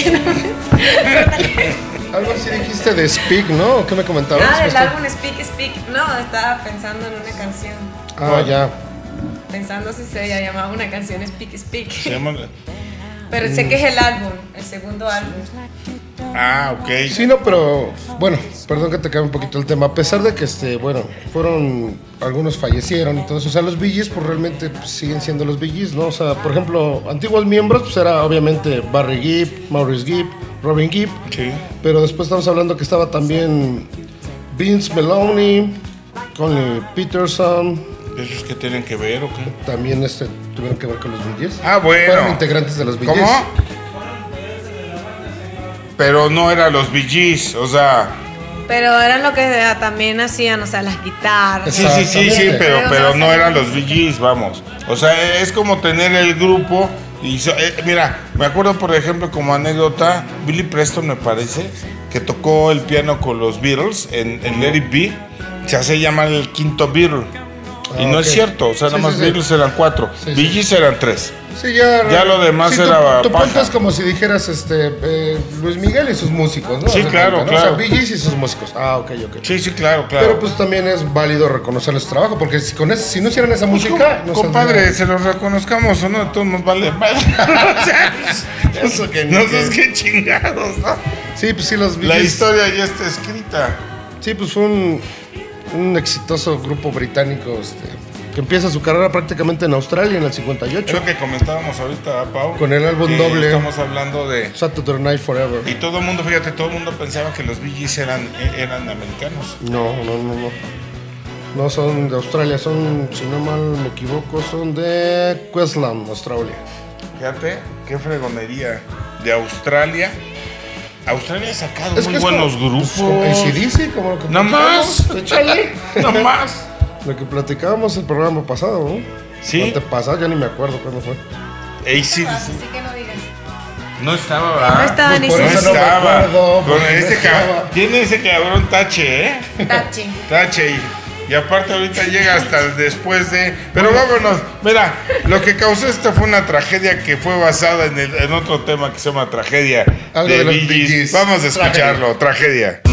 Algo así dijiste de Speak, ¿no? ¿Qué me comentabas? Ah, del álbum Speak. No, estaba pensando en una canción. Ah, ya. Pensando si se llamaba una canción Speak. Se llama... Pero sé que es el álbum, el segundo álbum. Ah, ok. Sí, no, pero bueno, perdón que te cambie un poquito el tema. A pesar de que, fueron, algunos fallecieron y todo eso. O sea, los Bee Gees, pues realmente pues, siguen siendo los Bee Gees, ¿no? O sea, por ejemplo, antiguos miembros, pues era obviamente Barry Gibb, Maurice Gibb, Robin Gibb. Sí. Pero después estamos hablando que estaba también Vince Meloni, Connie Peterson. ¿Esos que tienen que ver o qué? También tuvieron que ver con los Bee Gees. Ah, bueno. Fueron integrantes de los Bee Gees. ¿Cómo? Pero no eran los Bee Gees, o sea... Pero eran lo que también hacían, o sea, las guitarras. Sí, pero no eran los Bee Gees, vamos. O sea, es como tener el grupo y... mira, me acuerdo, por ejemplo, como anécdota, Billy Preston, me parece, que tocó el piano con los Beatles en Let It Be. Se hace llamar el quinto Beatle. Y no es cierto, o sea, nada más Beatles eran 4, Bee Gees eran 3. Sí, ya lo demás era tu paja. punto es como si dijeras Luis Miguel y sus músicos, ¿no? Sí, claro, claro. O sea, Bee Gees y sus músicos. Ah, ok. Sí, claro. Pero pues también es válido reconocer su trabajo, porque si no hicieran esa música... No compadre, se los reconozcamos o no, todos nos vale mal. O sea, eso que no sé qué chingados, ¿no? Sí, pues sí, los Bee La Gees... historia ya está escrita. Sí, pues fue un exitoso grupo británico, que empieza su carrera prácticamente en Australia en el 58. Es lo que comentábamos ahorita, Pau. Con el álbum doble. Estamos hablando de Saturday Night Forever. Y todo el mundo, fíjate, pensaba que los Bee Gees eran americanos. No. No son de Australia, son, si no mal me equivoco, son de Queensland, Australia. Fíjate, qué fregonería. De Australia. Australia ha sacado muy buenos grupos. AC/DC, como lo que no más. Échale. No más. Lo que platicábamos el programa pasado, ¿no? Sí. Antepasado, ya ni me acuerdo cuándo fue. AC/DC. Así que no digas. No estaba, ¿verdad? No estaba ni por eso siquiera. no me acuerdo, Con ese cabrón. Tiene ese cabrón tache, ¿eh? Tache. Y aparte ahorita llega hasta el después de... Pero vámonos. Mira, lo que causó esto fue una tragedia que fue basada en otro tema que se llama Tragedia. Algo de los Bee Gees. Vamos a escucharlo. Tragedia.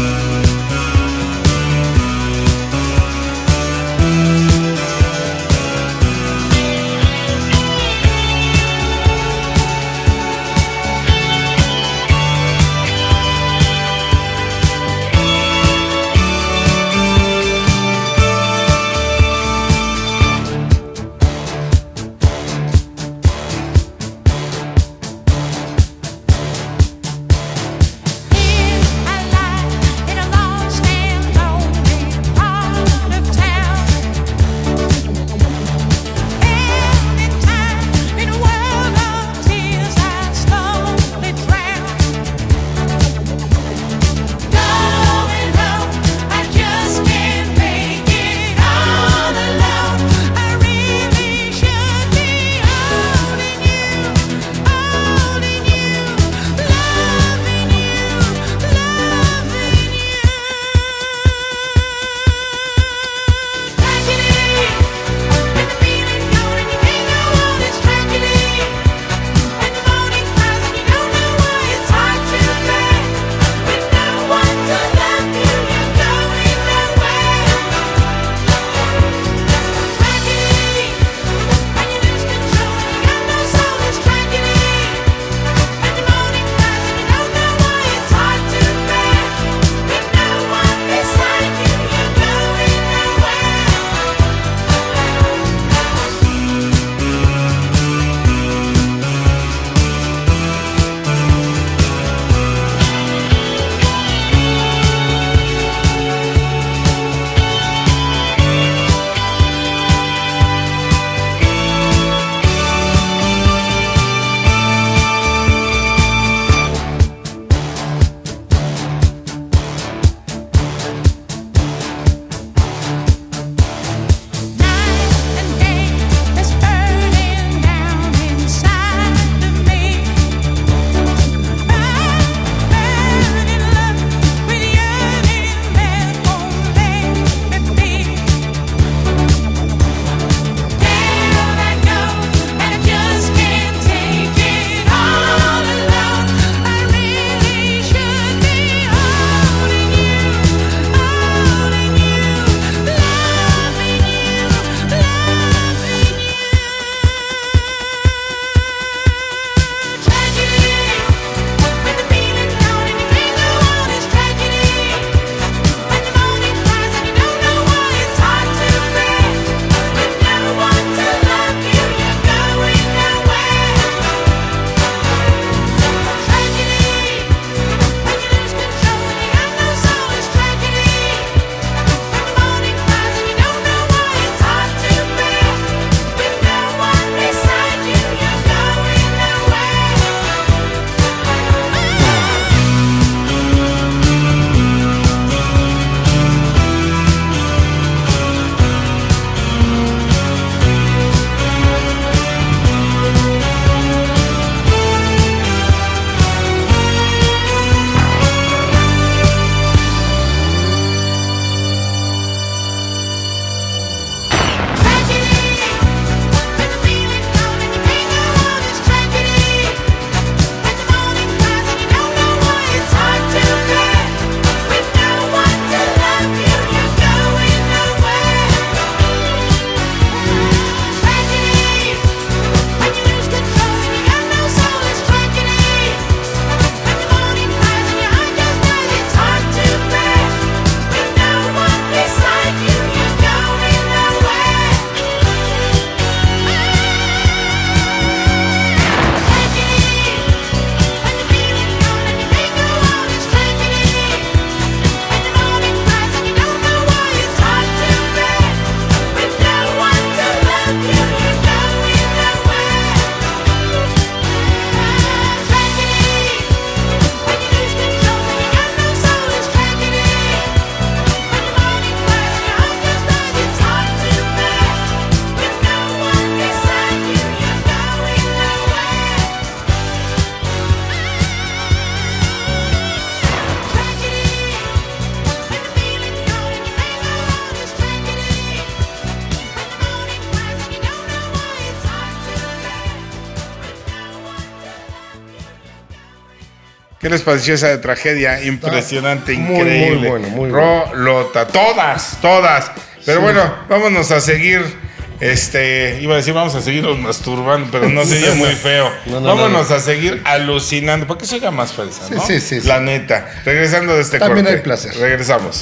¿Qué les pareció esa de Tragedia? Impresionante, muy, increíble. muy bueno, muy bueno. Rolota, todas. Pero Sí. bueno, vámonos a seguir. Iba a decir vamos a seguirnos masturbando, pero no sería muy feo. No, vámonos a seguir alucinando, porque se oiga más fresa, ¿no? Sí. La neta. Regresando de este También corte. hay placer. Regresamos.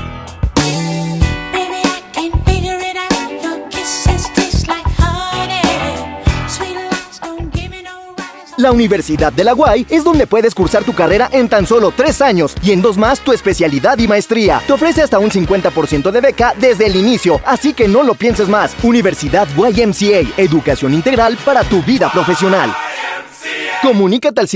La Universidad de la UAI es donde puedes cursar tu carrera en tan solo 3 años y en 2 más tu especialidad y maestría. Te ofrece hasta un 50% de beca desde el inicio, así que no lo pienses más. Universidad YMCA, educación integral para tu vida profesional. Comunícate al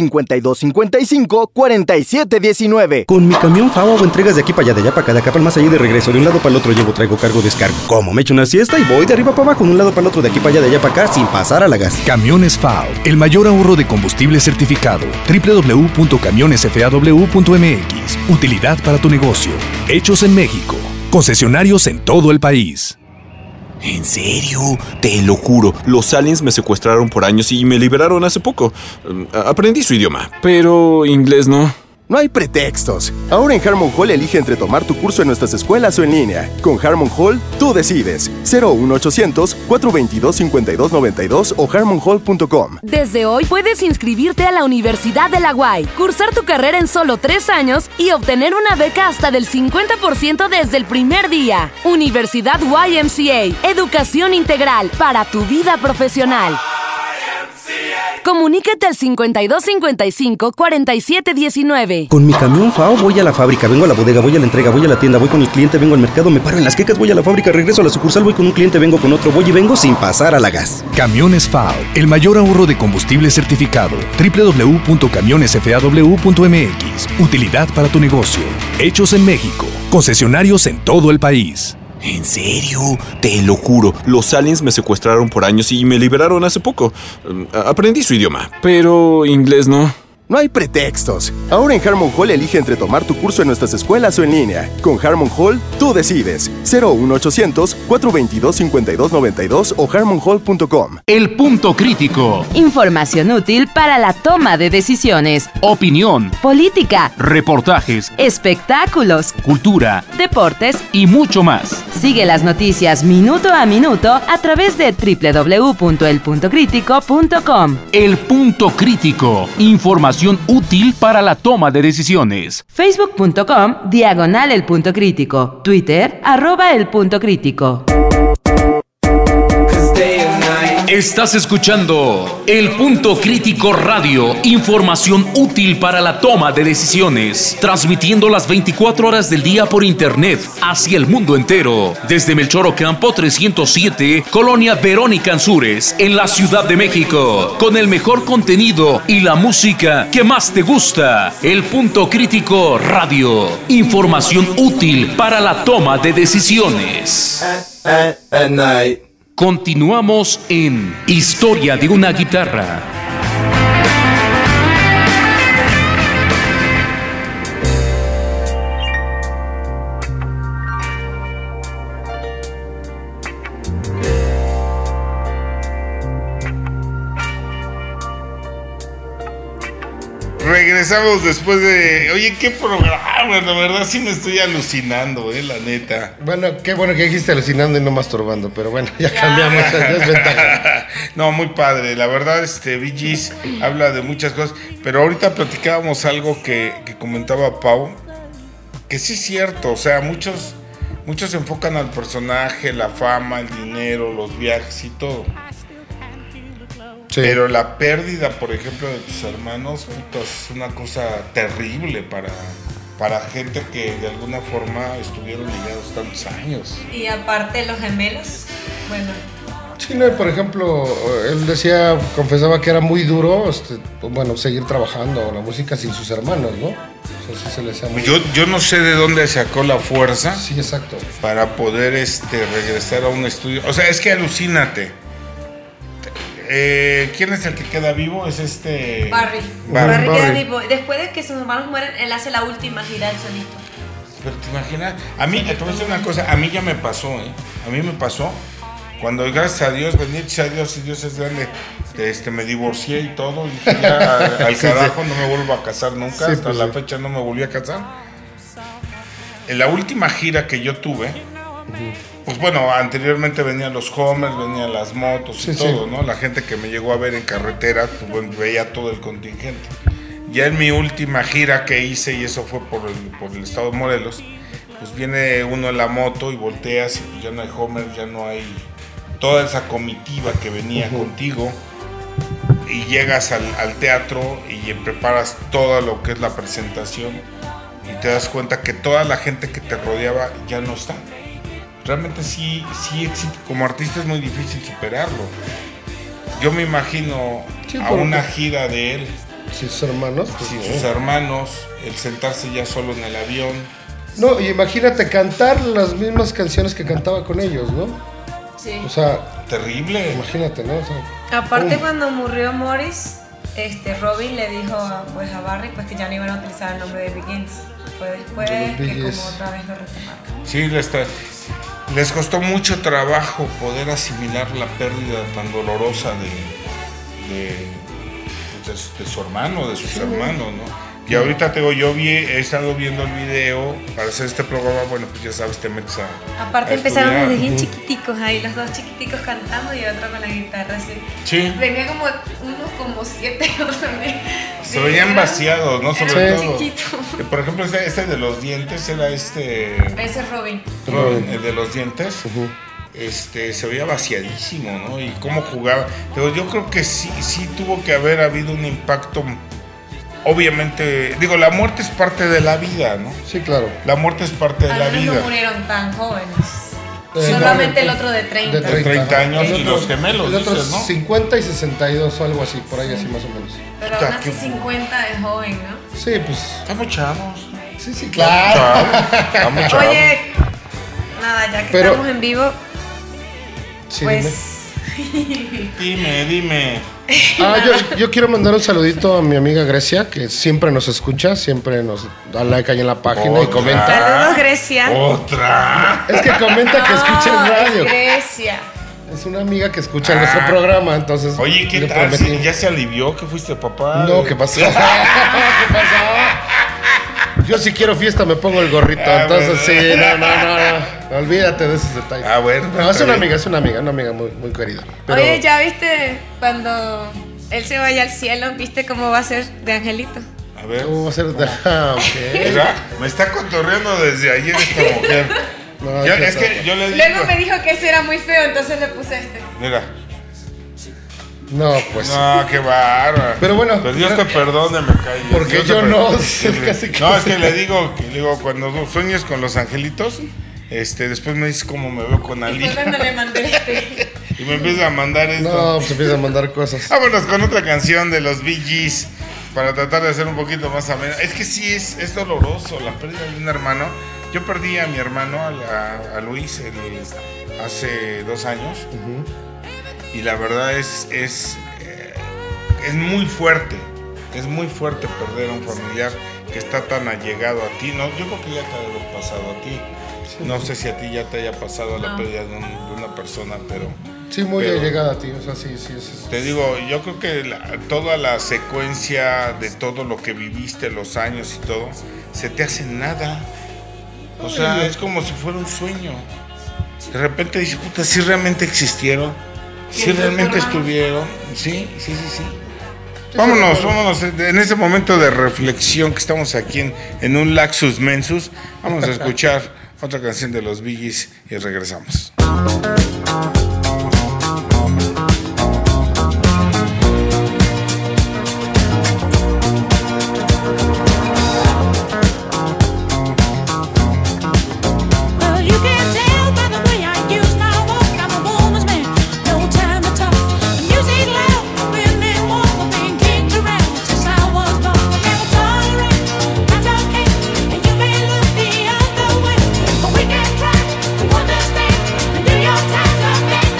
5255-4719. Con mi camión FAO hago entregas de aquí para allá, de allá para acá, de acá para el más allá y de regreso. De un lado para el otro llevo, traigo, cargo, descargo. Como me echo una siesta y voy de arriba para abajo, de un lado para el otro, de aquí para allá, de allá para acá, sin pasar a la gas. Camiones FAO, el mayor ahorro de combustible certificado. www.camionesfaw.mx. Utilidad para tu negocio. Hechos en México. Concesionarios en todo el país. ¿En serio? Te lo juro, los aliens me secuestraron por años y me liberaron hace poco. Aprendí su idioma, pero inglés no. No hay pretextos. Ahora en Harmon Hall elige entre tomar tu curso en nuestras escuelas o en línea. Con Harmon Hall, tú decides. 01800-422-5292 o harmonhall.com. Desde hoy puedes inscribirte a la Universidad de la UAI, cursar tu carrera en solo 3 años y obtener una beca hasta del 50% desde el primer día. Universidad YMCA, educación integral para tu vida profesional. Comunícate al 5255-4719. Con mi camión FAO voy a la fábrica, vengo a la bodega, voy a la entrega, voy a la tienda, voy con el cliente, vengo al mercado, me paro en las quecas, voy a la fábrica, regreso a la sucursal, voy con un cliente, vengo con otro, voy y vengo sin pasar a la gas. Camiones FAO, el mayor ahorro de combustible certificado. www.camionesfaw.mx. Utilidad para tu negocio. Hechos en México. Concesionarios en todo el país. ¿En serio? Te lo juro, los aliens me secuestraron por años y me liberaron hace poco. Aprendí su idioma, pero inglés no. No hay pretextos. Ahora en Harmon Hall elige entre tomar tu curso en nuestras escuelas o en línea. Con Harmon Hall, tú decides. 01800-422-5292 o harmonhall.com. El punto crítico. Información útil para la toma de decisiones. Opinión. Política. Reportajes. Espectáculos. Cultura. Deportes. Y mucho más. Sigue las noticias minuto a minuto a través de www.elpuntocritico.com. El punto crítico. Información útil para la toma de decisiones. Facebook.com/El Punto Crítico. Twitter @El Punto Crítico. Estás escuchando El Punto Crítico Radio, información útil para la toma de decisiones, transmitiendo las 24 horas del día por internet hacia el mundo entero, desde Melchor Ocampo 307, Colonia Verónica Ansúrez, en la Ciudad de México, con el mejor contenido y la música que más te gusta. El Punto Crítico Radio, información útil para la toma de decisiones. At night. Continuamos en Historia de una guitarra. Regresamos después de... Oye, qué programa, la verdad sí me estoy alucinando, la neta. Bueno, qué bueno que dijiste alucinando y no masturbando, pero bueno, ya cambiamos, ya es ventaja. No, muy padre, la verdad, Bee Gees habla de muchas cosas, pero ahorita platicábamos algo que comentaba Pau, que sí es cierto, o sea, muchos se enfocan al personaje, la fama, el dinero, los viajes y todo. Sí. Pero la pérdida, por ejemplo, de tus hermanos, puta, es una cosa terrible para gente que de alguna forma estuvieron ligados tantos años. Y aparte los gemelos, bueno. Sí, no, por ejemplo, él decía, confesaba que era muy duro, seguir trabajando la música sin sus hermanos, ¿no? O sea, sí se le hacía muy... Yo no sé de dónde sacó la fuerza. Sí, exacto. Para poder regresar a un estudio. O sea, es que alucínate. ¿Quién es el que queda vivo? Es Barry queda vivo. Después de que sus hermanos mueren, él hace la última gira del solito. Pero te imaginas, a mí, te voy a decir una cosa, a mí ya me pasó, A mí me pasó, cuando gracias a Dios, bendito sea Dios y Dios es grande, me divorcié y todo. Y dije, ya, al carajo, no me vuelvo a casar nunca. Hasta la fecha no me volví a casar. En la última gira que yo tuve, pues bueno, anteriormente venían los Homers, venían las motos y todo, ¿no? La gente que me llegó a ver en carretera, pues bueno, veía todo el contingente. Ya en mi última gira que hice, y eso fue por el estado de Morelos, pues viene uno en la moto y volteas y pues ya no hay Homer, ya no hay toda esa comitiva que venía contigo, y llegas al teatro y preparas todo lo que es la presentación y te das cuenta que toda la gente que te rodeaba ya no está. Realmente sí existe. Como artista es muy difícil superarlo. Yo me imagino a una gira de él sin sus hermanos, sus hermanos, el sentarse ya solo en el avión. No, y imagínate cantar las mismas canciones que cantaba con ellos, ¿no? Sí. O sea, terrible. Imagínate, ¿no? O sea, aparte cuando murió Morris, Robin le dijo a Barry pues que ya no iban a utilizar el nombre de Begins. Fue después que como otra vez lo retomaron. Sí, les costó mucho trabajo poder asimilar la pérdida tan dolorosa de su hermano, de sus hermanos, ¿no? Y ahorita he estado viendo el video para hacer este programa, bueno, pues ya sabes, te metes aparte empezaron desde bien chiquiticos ahí, los dos chiquiticos cantando y otro con la guitarra, así. Sí. Venía como 7 otros también. Se veían vaciados, ¿no? Sobre todo. Chiquito. Por ejemplo, este de los dientes era Ese es Robin. El de los dientes. Se veía vaciadísimo, ¿no? Y cómo jugaba. Pero yo creo que sí tuvo que haber habido un impacto. Obviamente, digo, la muerte es parte de la vida, ¿no? Sí, claro. La muerte es parte de la vida. No murieron tan jóvenes. Solamente el otro de 30. De 30 años y los gemelos, el otro dices, ¿no? 50 y 62 o algo así, por ahí así más o menos. Pero aún así 50 es joven, ¿no? Sí, pues. Estamos chavos. Sí, claro. Estamos chavos. Oye, nada, ya que estamos en vivo, sí, pues... Dime. Yo quiero mandar un saludito a mi amiga Grecia, que siempre nos escucha, siempre nos da like ahí en la página y comenta. Saludos, Grecia. Otra. Es que comenta que escucha el radio. Es Grecia. Es una amiga que escucha nuestro programa, entonces. Oye, ¿qué tal? ¿Ya se alivió que fuiste papá? No, ¿qué pasó? ¿Qué pasó? Yo si quiero fiesta me pongo el gorrito, entonces sí, no, olvídate de esos detalles. Bueno. No, es una amiga muy, muy querida. Pero... Oye, ¿ya viste cuando él se vaya al cielo? ¿Viste cómo va a ser de angelito? A ver. ¿Cómo va a ser de okay. Mira, me está cotorreando desde ayer esta mujer. No, es que yo le digo... Luego me dijo que ese era muy feo, entonces le puse este. Mira. No, pues. No, qué bárbaro. Pero bueno. Pero Dios te perdone, me cae. Porque yo no. Es que le digo, cuando sueñes con los angelitos, después me dices cómo me veo con Ali. Cuando le mandé Y me empieza a mandar esto. No, pues empieza a mandar cosas. Vámonos con otra canción de los Bee Gees para tratar de hacer un poquito más ameno. Es que sí, es doloroso la pérdida de un hermano. Yo perdí a mi hermano, a Luis, hace 2 años. Y la verdad es muy fuerte. Es muy fuerte perder a un familiar que está tan allegado a ti. No, yo creo que ya te ha de haber pasado a ti. Sí. No sé si a ti ya te haya pasado la pérdida de una persona, pero... Sí, muy allegada a ti. O sea, sí. Te digo, yo creo que toda la secuencia de todo lo que viviste, los años y todo, se te hace nada. O sea, es como si fuera un sueño. De repente dices, puta, ¿sí realmente existieron? ¿Sí realmente estuvieron? Sí. Vámonos en ese momento de reflexión que estamos aquí en un Laxus Mensus. Vamos a escuchar otra canción de los Bee Gees y regresamos. Understand, and do your time,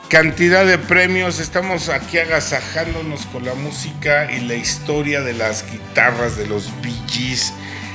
cantidad de premios. Estamos aquí agasajándonos con la música y la historia de las guitarras de los Bee Gees.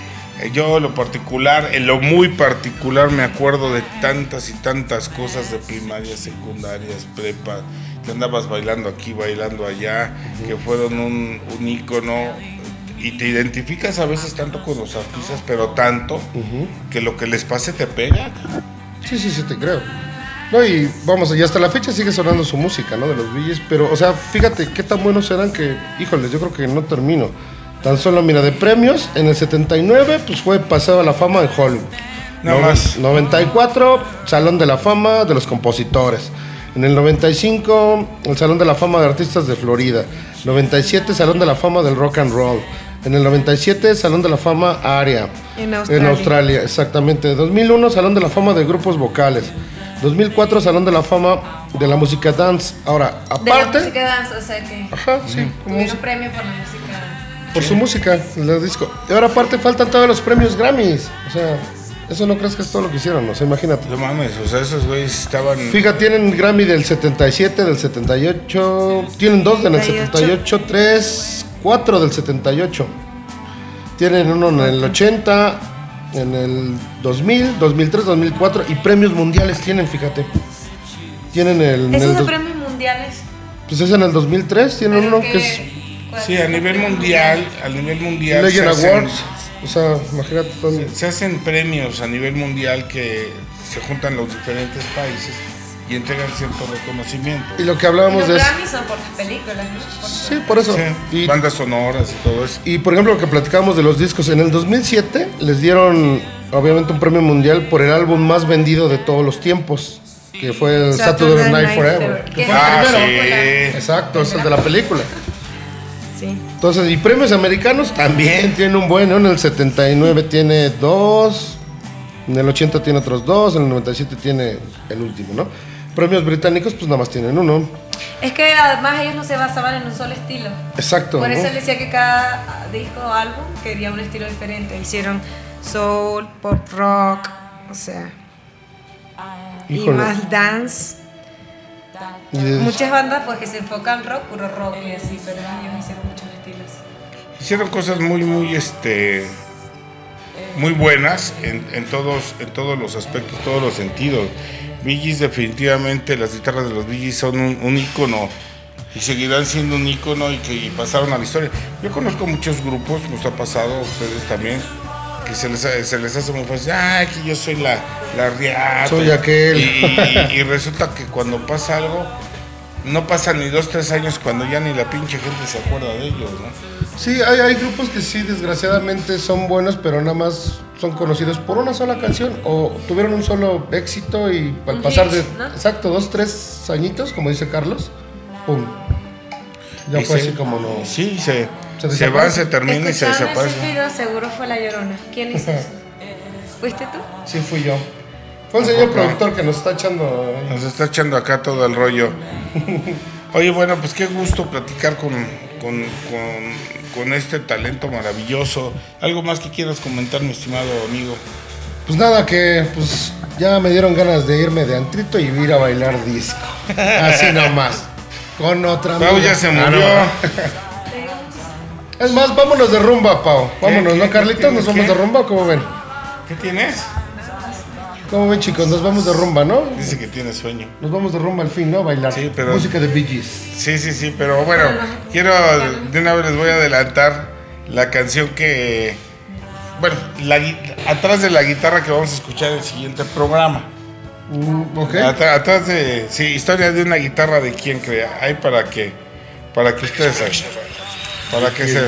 Yo en lo muy particular me acuerdo de tantas y tantas cosas de primarias, secundarias, prepa, que andabas bailando aquí, bailando allá, que fueron un ícono, y te identificas a veces tanto con los artistas, pero tanto que lo que les pase te pega. Sí, te creo. No, y vamos, y hasta la fecha sigue sonando su música, ¿no? De los Bee Gees, pero, o sea, fíjate qué tan buenos eran que, híjoles, yo creo que no termino. Tan solo, mira, de premios, en el 79, pues fue Paseo a la Fama en Hollywood. Nada más. 94, Salón de la Fama de los Compositores. En el 95, el Salón de la Fama de Artistas de Florida. 97, Salón de la Fama del Rock and Roll. En el 97, Salón de la Fama ARIA. En Australia, exactamente. 2001, Salón de la Fama de Grupos Vocales. 2004, Salón de la Fama de la Música Dance. Ahora, aparte... De la música dance, o sea que... Ajá, sí. Tuvieron premio por la música... Por su música, el disco. Y ahora aparte faltan todos los premios Grammys. O sea, eso no crees que es todo lo que hicieron, o sea, imagínate. No mames, o sea, esos güeyes estaban... Fíjate, tienen Grammy del 77, del 78, tienen 2 del 78, 3, 4 del 78. Tienen uno en el 80, en el 2000, 2003, 2004 y premios mundiales tienen, fíjate. Tienen el... ¿Esos de premios mundiales? Pues es en el 2003, tienen uno que es... Sí, a nivel mundial Legend Awards, o sea, imagínate. Se hacen premios a nivel mundial que se juntan los diferentes países y entregan cierto reconocimiento. Y lo que hablábamos de... Los Grammys son por las películas, ¿no? Sí, por eso. Sí, y bandas sonoras y todo eso. Y por ejemplo, lo que platicábamos de los discos, en el 2007 les dieron obviamente un premio mundial por el álbum más vendido de todos los tiempos, que fue el Saturday Night Forever. Que fue el primero. Sí. Exacto, es el de la película. Sí. Entonces, y premios americanos también tiene un bueno. En el 79 tiene 2, en el 80 tiene otros 2, en el 97 tiene el último, ¿no? Premios británicos, pues nada más tienen uno. Es que además ellos no se basaban en un solo estilo. Exacto. Por eso ¿no? él decía que cada disco o álbum quería un estilo diferente. Hicieron soul, pop rock, o sea, Híjole. y más dance. Muchas bandas pues que se enfocan en rock, puro rock y así, pero ellos hicieron muchos estilos. Hicieron cosas muy buenas en todos los aspectos, todos los sentidos. Bee Gees, definitivamente las guitarras de los Bee Gees son un ícono y seguirán siendo un ícono y que pasaron a la historia. Yo conozco muchos grupos, nos ha pasado a ustedes también, que se les hace muy fácil. Que yo soy la riata. Soy aquel. Y resulta que cuando pasa algo, no pasan ni 2-3 años cuando ya ni la pinche gente se acuerda de ellos, ¿no? Sí, hay grupos que sí, desgraciadamente son buenos, pero nada más son conocidos por una sola canción o tuvieron un solo éxito y al pasar de, ¿no? Exacto, 2-3 añitos, como dice Carlos, ¡pum! Ya fue así como no... Sí, se van, se termina y se desaparece. Ese video seguro fue La Llorona. ¿Quién hizo eso? ¿Fuiste tú? Sí, fui yo. Fue el señor productor que nos está echando... Nos está echando acá todo el rollo. Oye, bueno, pues qué gusto platicar con este talento maravilloso. ¿Algo más que quieras comentar, mi estimado amigo? Pues nada, que pues ya me dieron ganas de irme de antrito y ir a bailar disco. Así nomás. Con otra Pau ya se murió. Es más, vámonos de rumba, Pau. Vámonos, ¿no, Carlitos? ¿Nos vamos de rumba o cómo ven? ¿Qué tienes? ¿Cómo ven, chicos? Nos vamos de rumba, ¿no? Dice que tiene sueño. Nos vamos de rumba al fin, ¿no? A bailar. Sí, pero... Música de Bee Gees. Sí, pero bueno, quiero, de una vez les voy a adelantar la canción que... Bueno, atrás de la guitarra que vamos a escuchar en el siguiente programa. Ok. Atrás de... Sí, historia de una guitarra de quien crea. Ahí para que ustedes saben. Para que se...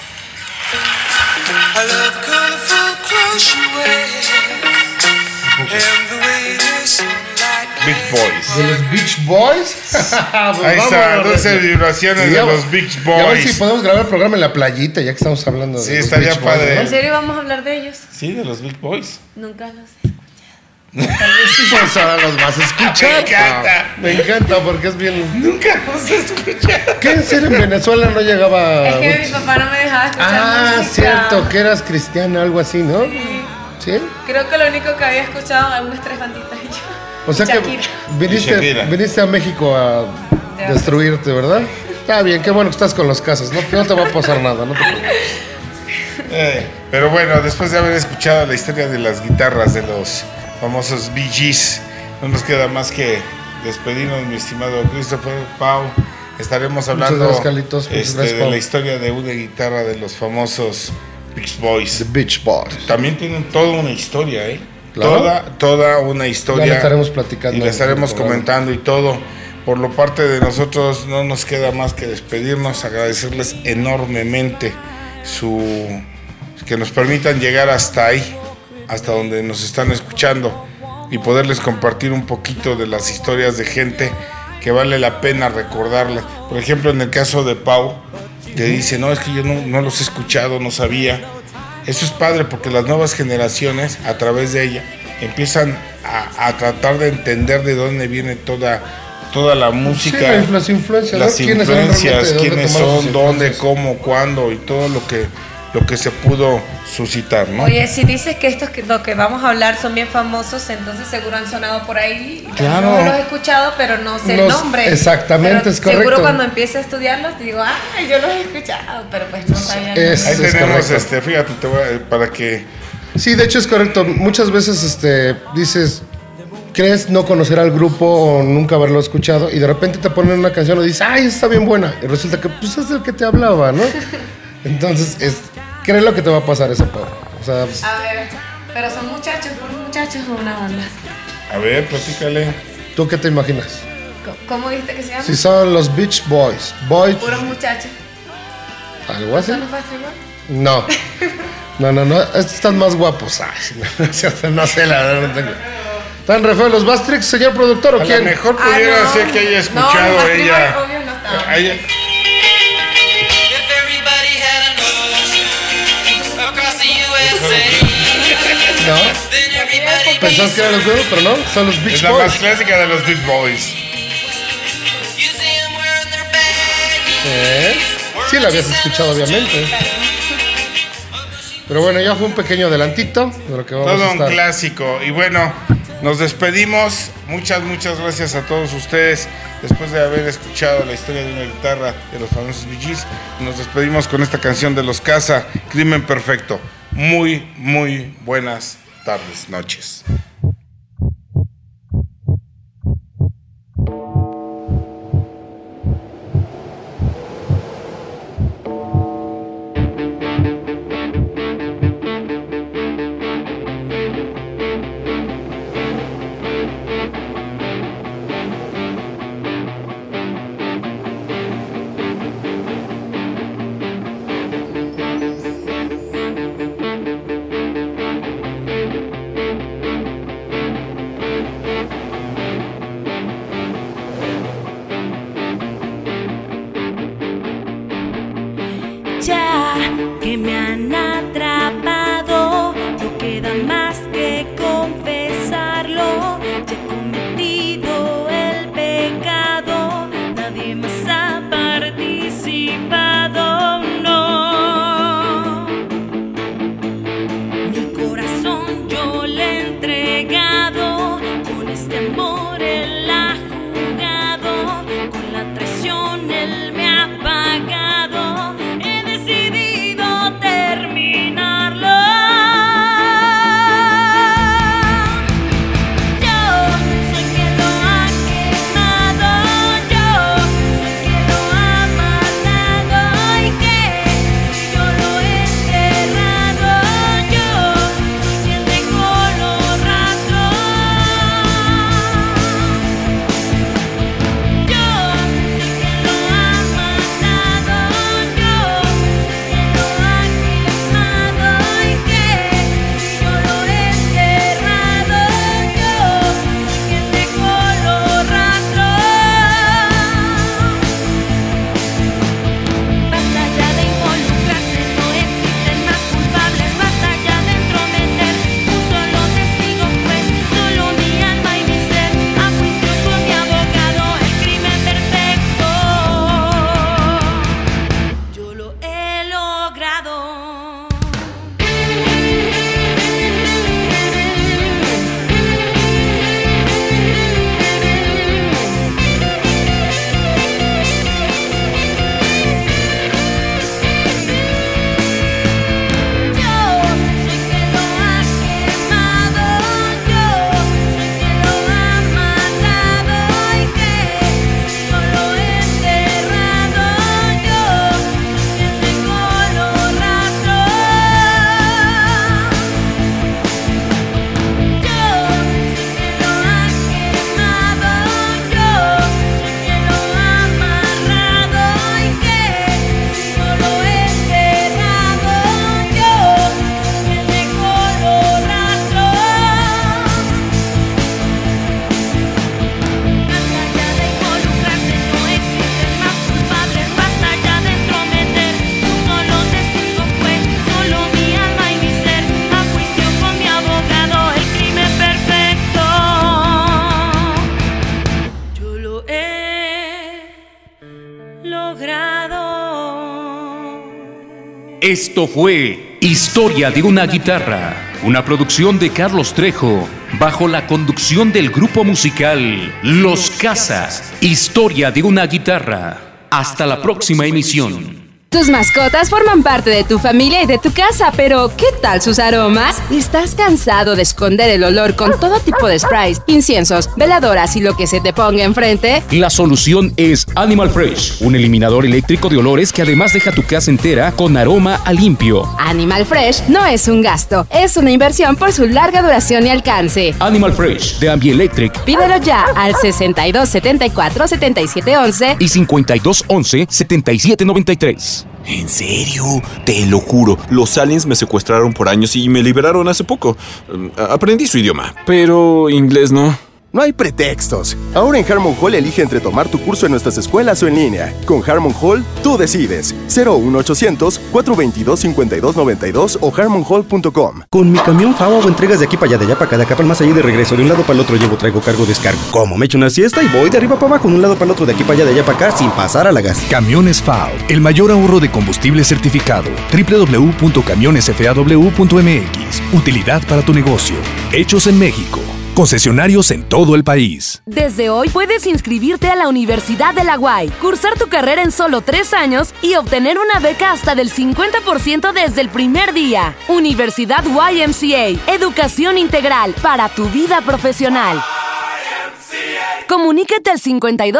Beach Boys. ¿De los Beach Boys? Pues ahí está, 12 vibraciones de los Beach Boys. Y a ver si podemos grabar el programa en la playita, ya que estamos hablando de sí, los estaría Beach padre. Boys, ¿no? ¿En serio vamos a hablar de ellos? Sí, de los Beach Boys. Nunca los he escuchado. Tal vez sí, pues ahora los vas a escuchar. Me encanta. Me encanta porque es bien... Nunca los he escuchado. ¿Qué en serio en Venezuela no llegaba? Es que mi papá no me dejaba escuchar música. Cierto, que eras cristiana, algo así, ¿no? Sí. ¿Sí? Creo que lo único que había escuchado eran unas 3 banditas y yo. O sea que viniste a México a destruirte, ¿verdad? Está bien, qué bueno que estás con los Casas. No te va a pasar nada, no te preocupes. Pero bueno, después de haber escuchado la historia de las guitarras de los famosos Bee Gees, no nos queda más que despedirnos, mi estimado Christopher, Pau. Estaremos hablando gracias, Carlitos, de la historia de una guitarra de los famosos Beach Boys. The Beach Boys. También tienen toda una historia, Claro. Toda una historia. Ya la estaremos platicando. Y la estaremos comentando y todo. Por lo parte de nosotros no nos queda más que despedirnos, agradecerles enormemente que nos permitan llegar hasta ahí, hasta donde nos están escuchando y poderles compartir un poquito de las historias de gente que vale la pena recordarlas. Por ejemplo, en el caso de Pau, que dice, no, es que yo no los he escuchado, no sabía. Eso es padre porque las nuevas generaciones, a través de ella, empiezan a tratar de entender de dónde viene toda la música. Sí, las influencias. Las influencias, quiénes son, dónde, cómo, cuándo y todo lo que se pudo suscitar, ¿no? Oye, si dices que estos lo que vamos a hablar son bien famosos, entonces seguro han sonado por ahí. Claro. No los he escuchado, pero no sé el nombre. Exactamente, pero es correcto. Seguro cuando empiece a estudiarlos te digo, yo los he escuchado, pero pues no sabía. Ahí tenemos, fíjate, para que... Sí, de hecho es correcto. Muchas veces dices, crees no conocer al grupo o nunca haberlo escuchado y de repente te ponen una canción y dices, ¡ay, está bien buena! Y resulta que pues es el que te hablaba, ¿no? Entonces, ¿crees lo que te va a pasar ese Pau? O sea, a ver, pero son muchachos o una banda. A ver, platícale. ¿Tú qué te imaginas? ¿Cómo dijiste que se llama? Si son los Beach Boys. Puros muchachos. ¿Algo así? ¿Son los Backstreet Boys? No. No. Estos están más guapos. Ay, no sé, la verdad no tengo. ¿Están re feos los Bastrix, señor productor, o quién? A lo mejor pudiera ser que haya escuchado ella. Obvio no estaba. ¿No? ¿Pensás que eran los nuevos? Pero no, son los Beach Boys. Es la más clásica de los Beach Boys. Sí, la habías escuchado, obviamente. Pero bueno, ya fue un pequeño adelantito de lo que vamos todo a estar. Un clásico. Y bueno, nos despedimos. Muchas gracias a todos ustedes. Después de haber escuchado la historia de una guitarra de los famosos Bee Gees, nos despedimos con esta canción de Los Casa, Crimen Perfecto. Muy buenas tardes, noches. Esto fue Historia de una guitarra, una producción de Carlos Trejo, bajo la conducción del grupo musical Los Casas. Historia de una guitarra. Hasta la próxima emisión. Tus mascotas forman parte de tu familia y de tu casa, pero ¿qué tal sus aromas? ¿Estás cansado de esconder el olor con todo tipo de sprays, inciensos, veladoras y lo que se te ponga enfrente? La solución es Animal Fresh, un eliminador eléctrico de olores que además deja tu casa entera con aroma a limpio. Animal Fresh no es un gasto, es una inversión por su larga duración y alcance. Animal Fresh de Ambielectric. Pídelo ya al 6274-7711 y 5211-7793. ¿En serio? Te lo juro, los aliens me secuestraron por años y me liberaron hace poco. Aprendí su idioma, pero inglés no. No hay pretextos. Ahora en Harmon Hall elige entre tomar tu curso en nuestras escuelas o en línea. Con Harmon Hall, tú decides. 01800-422-5292 o harmonhall.com. Con mi camión FAO hago entregas de aquí para allá, de allá para acá, de acá para el más allá y de regreso. De un lado para el otro llevo, traigo, cargo, descargo. Como me echo una siesta y voy de arriba para abajo, de un lado para el otro, de aquí para allá, de allá para acá, sin pasar a la gas. Camiones FAO, el mayor ahorro de combustible certificado. www.camionesfaw.mx. Utilidad para tu negocio. Hechos en México. Concesionarios en todo el país. Desde hoy puedes inscribirte a la Universidad de la UAY, cursar tu carrera en solo 3 años y obtener una beca hasta del 50% desde el primer día. Universidad YMCA, educación integral para tu vida profesional. Comunícate al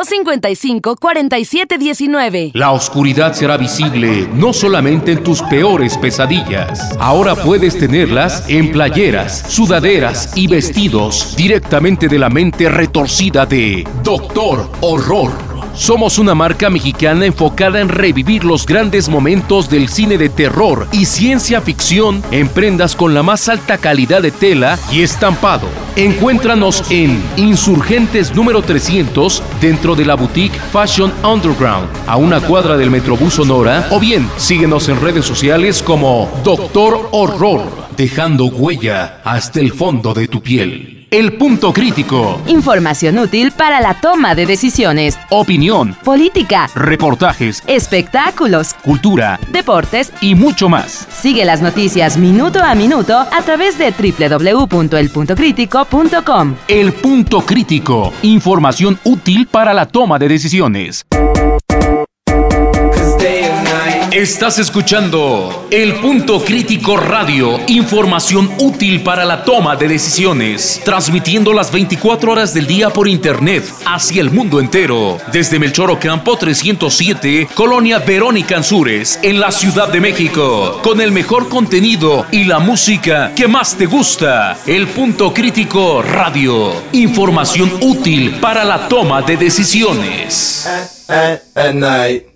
5255-4719. La oscuridad será visible no solamente en tus peores pesadillas. Ahora puedes tenerlas en playeras, sudaderas y vestidos directamente de la mente retorcida de Doctor Horror. Somos una marca mexicana enfocada en revivir los grandes momentos del cine de terror y ciencia ficción en prendas con la más alta calidad de tela y estampado. Encuéntranos en Insurgentes número 300 dentro de la boutique Fashion Underground, a una cuadra del Metrobús Sonora, o bien síguenos en redes sociales como Doctor Horror, dejando huella hasta el fondo de tu piel. El Punto Crítico. Información útil para la toma de decisiones. Opinión. Política. Reportajes. Espectáculos. Cultura. Deportes. Y mucho más. Sigue las noticias minuto a minuto a través de www.elpuntocritico.com. El Punto Crítico. Información útil para la toma de decisiones. Estás escuchando El Punto Crítico Radio, información útil para la toma de decisiones, transmitiendo las 24 horas del día por internet hacia el mundo entero, desde Melchor Ocampo 307, Colonia Verónica Ansúrez, en la Ciudad de México, con el mejor contenido y la música que más te gusta. El Punto Crítico Radio, información útil para la toma de decisiones. At night.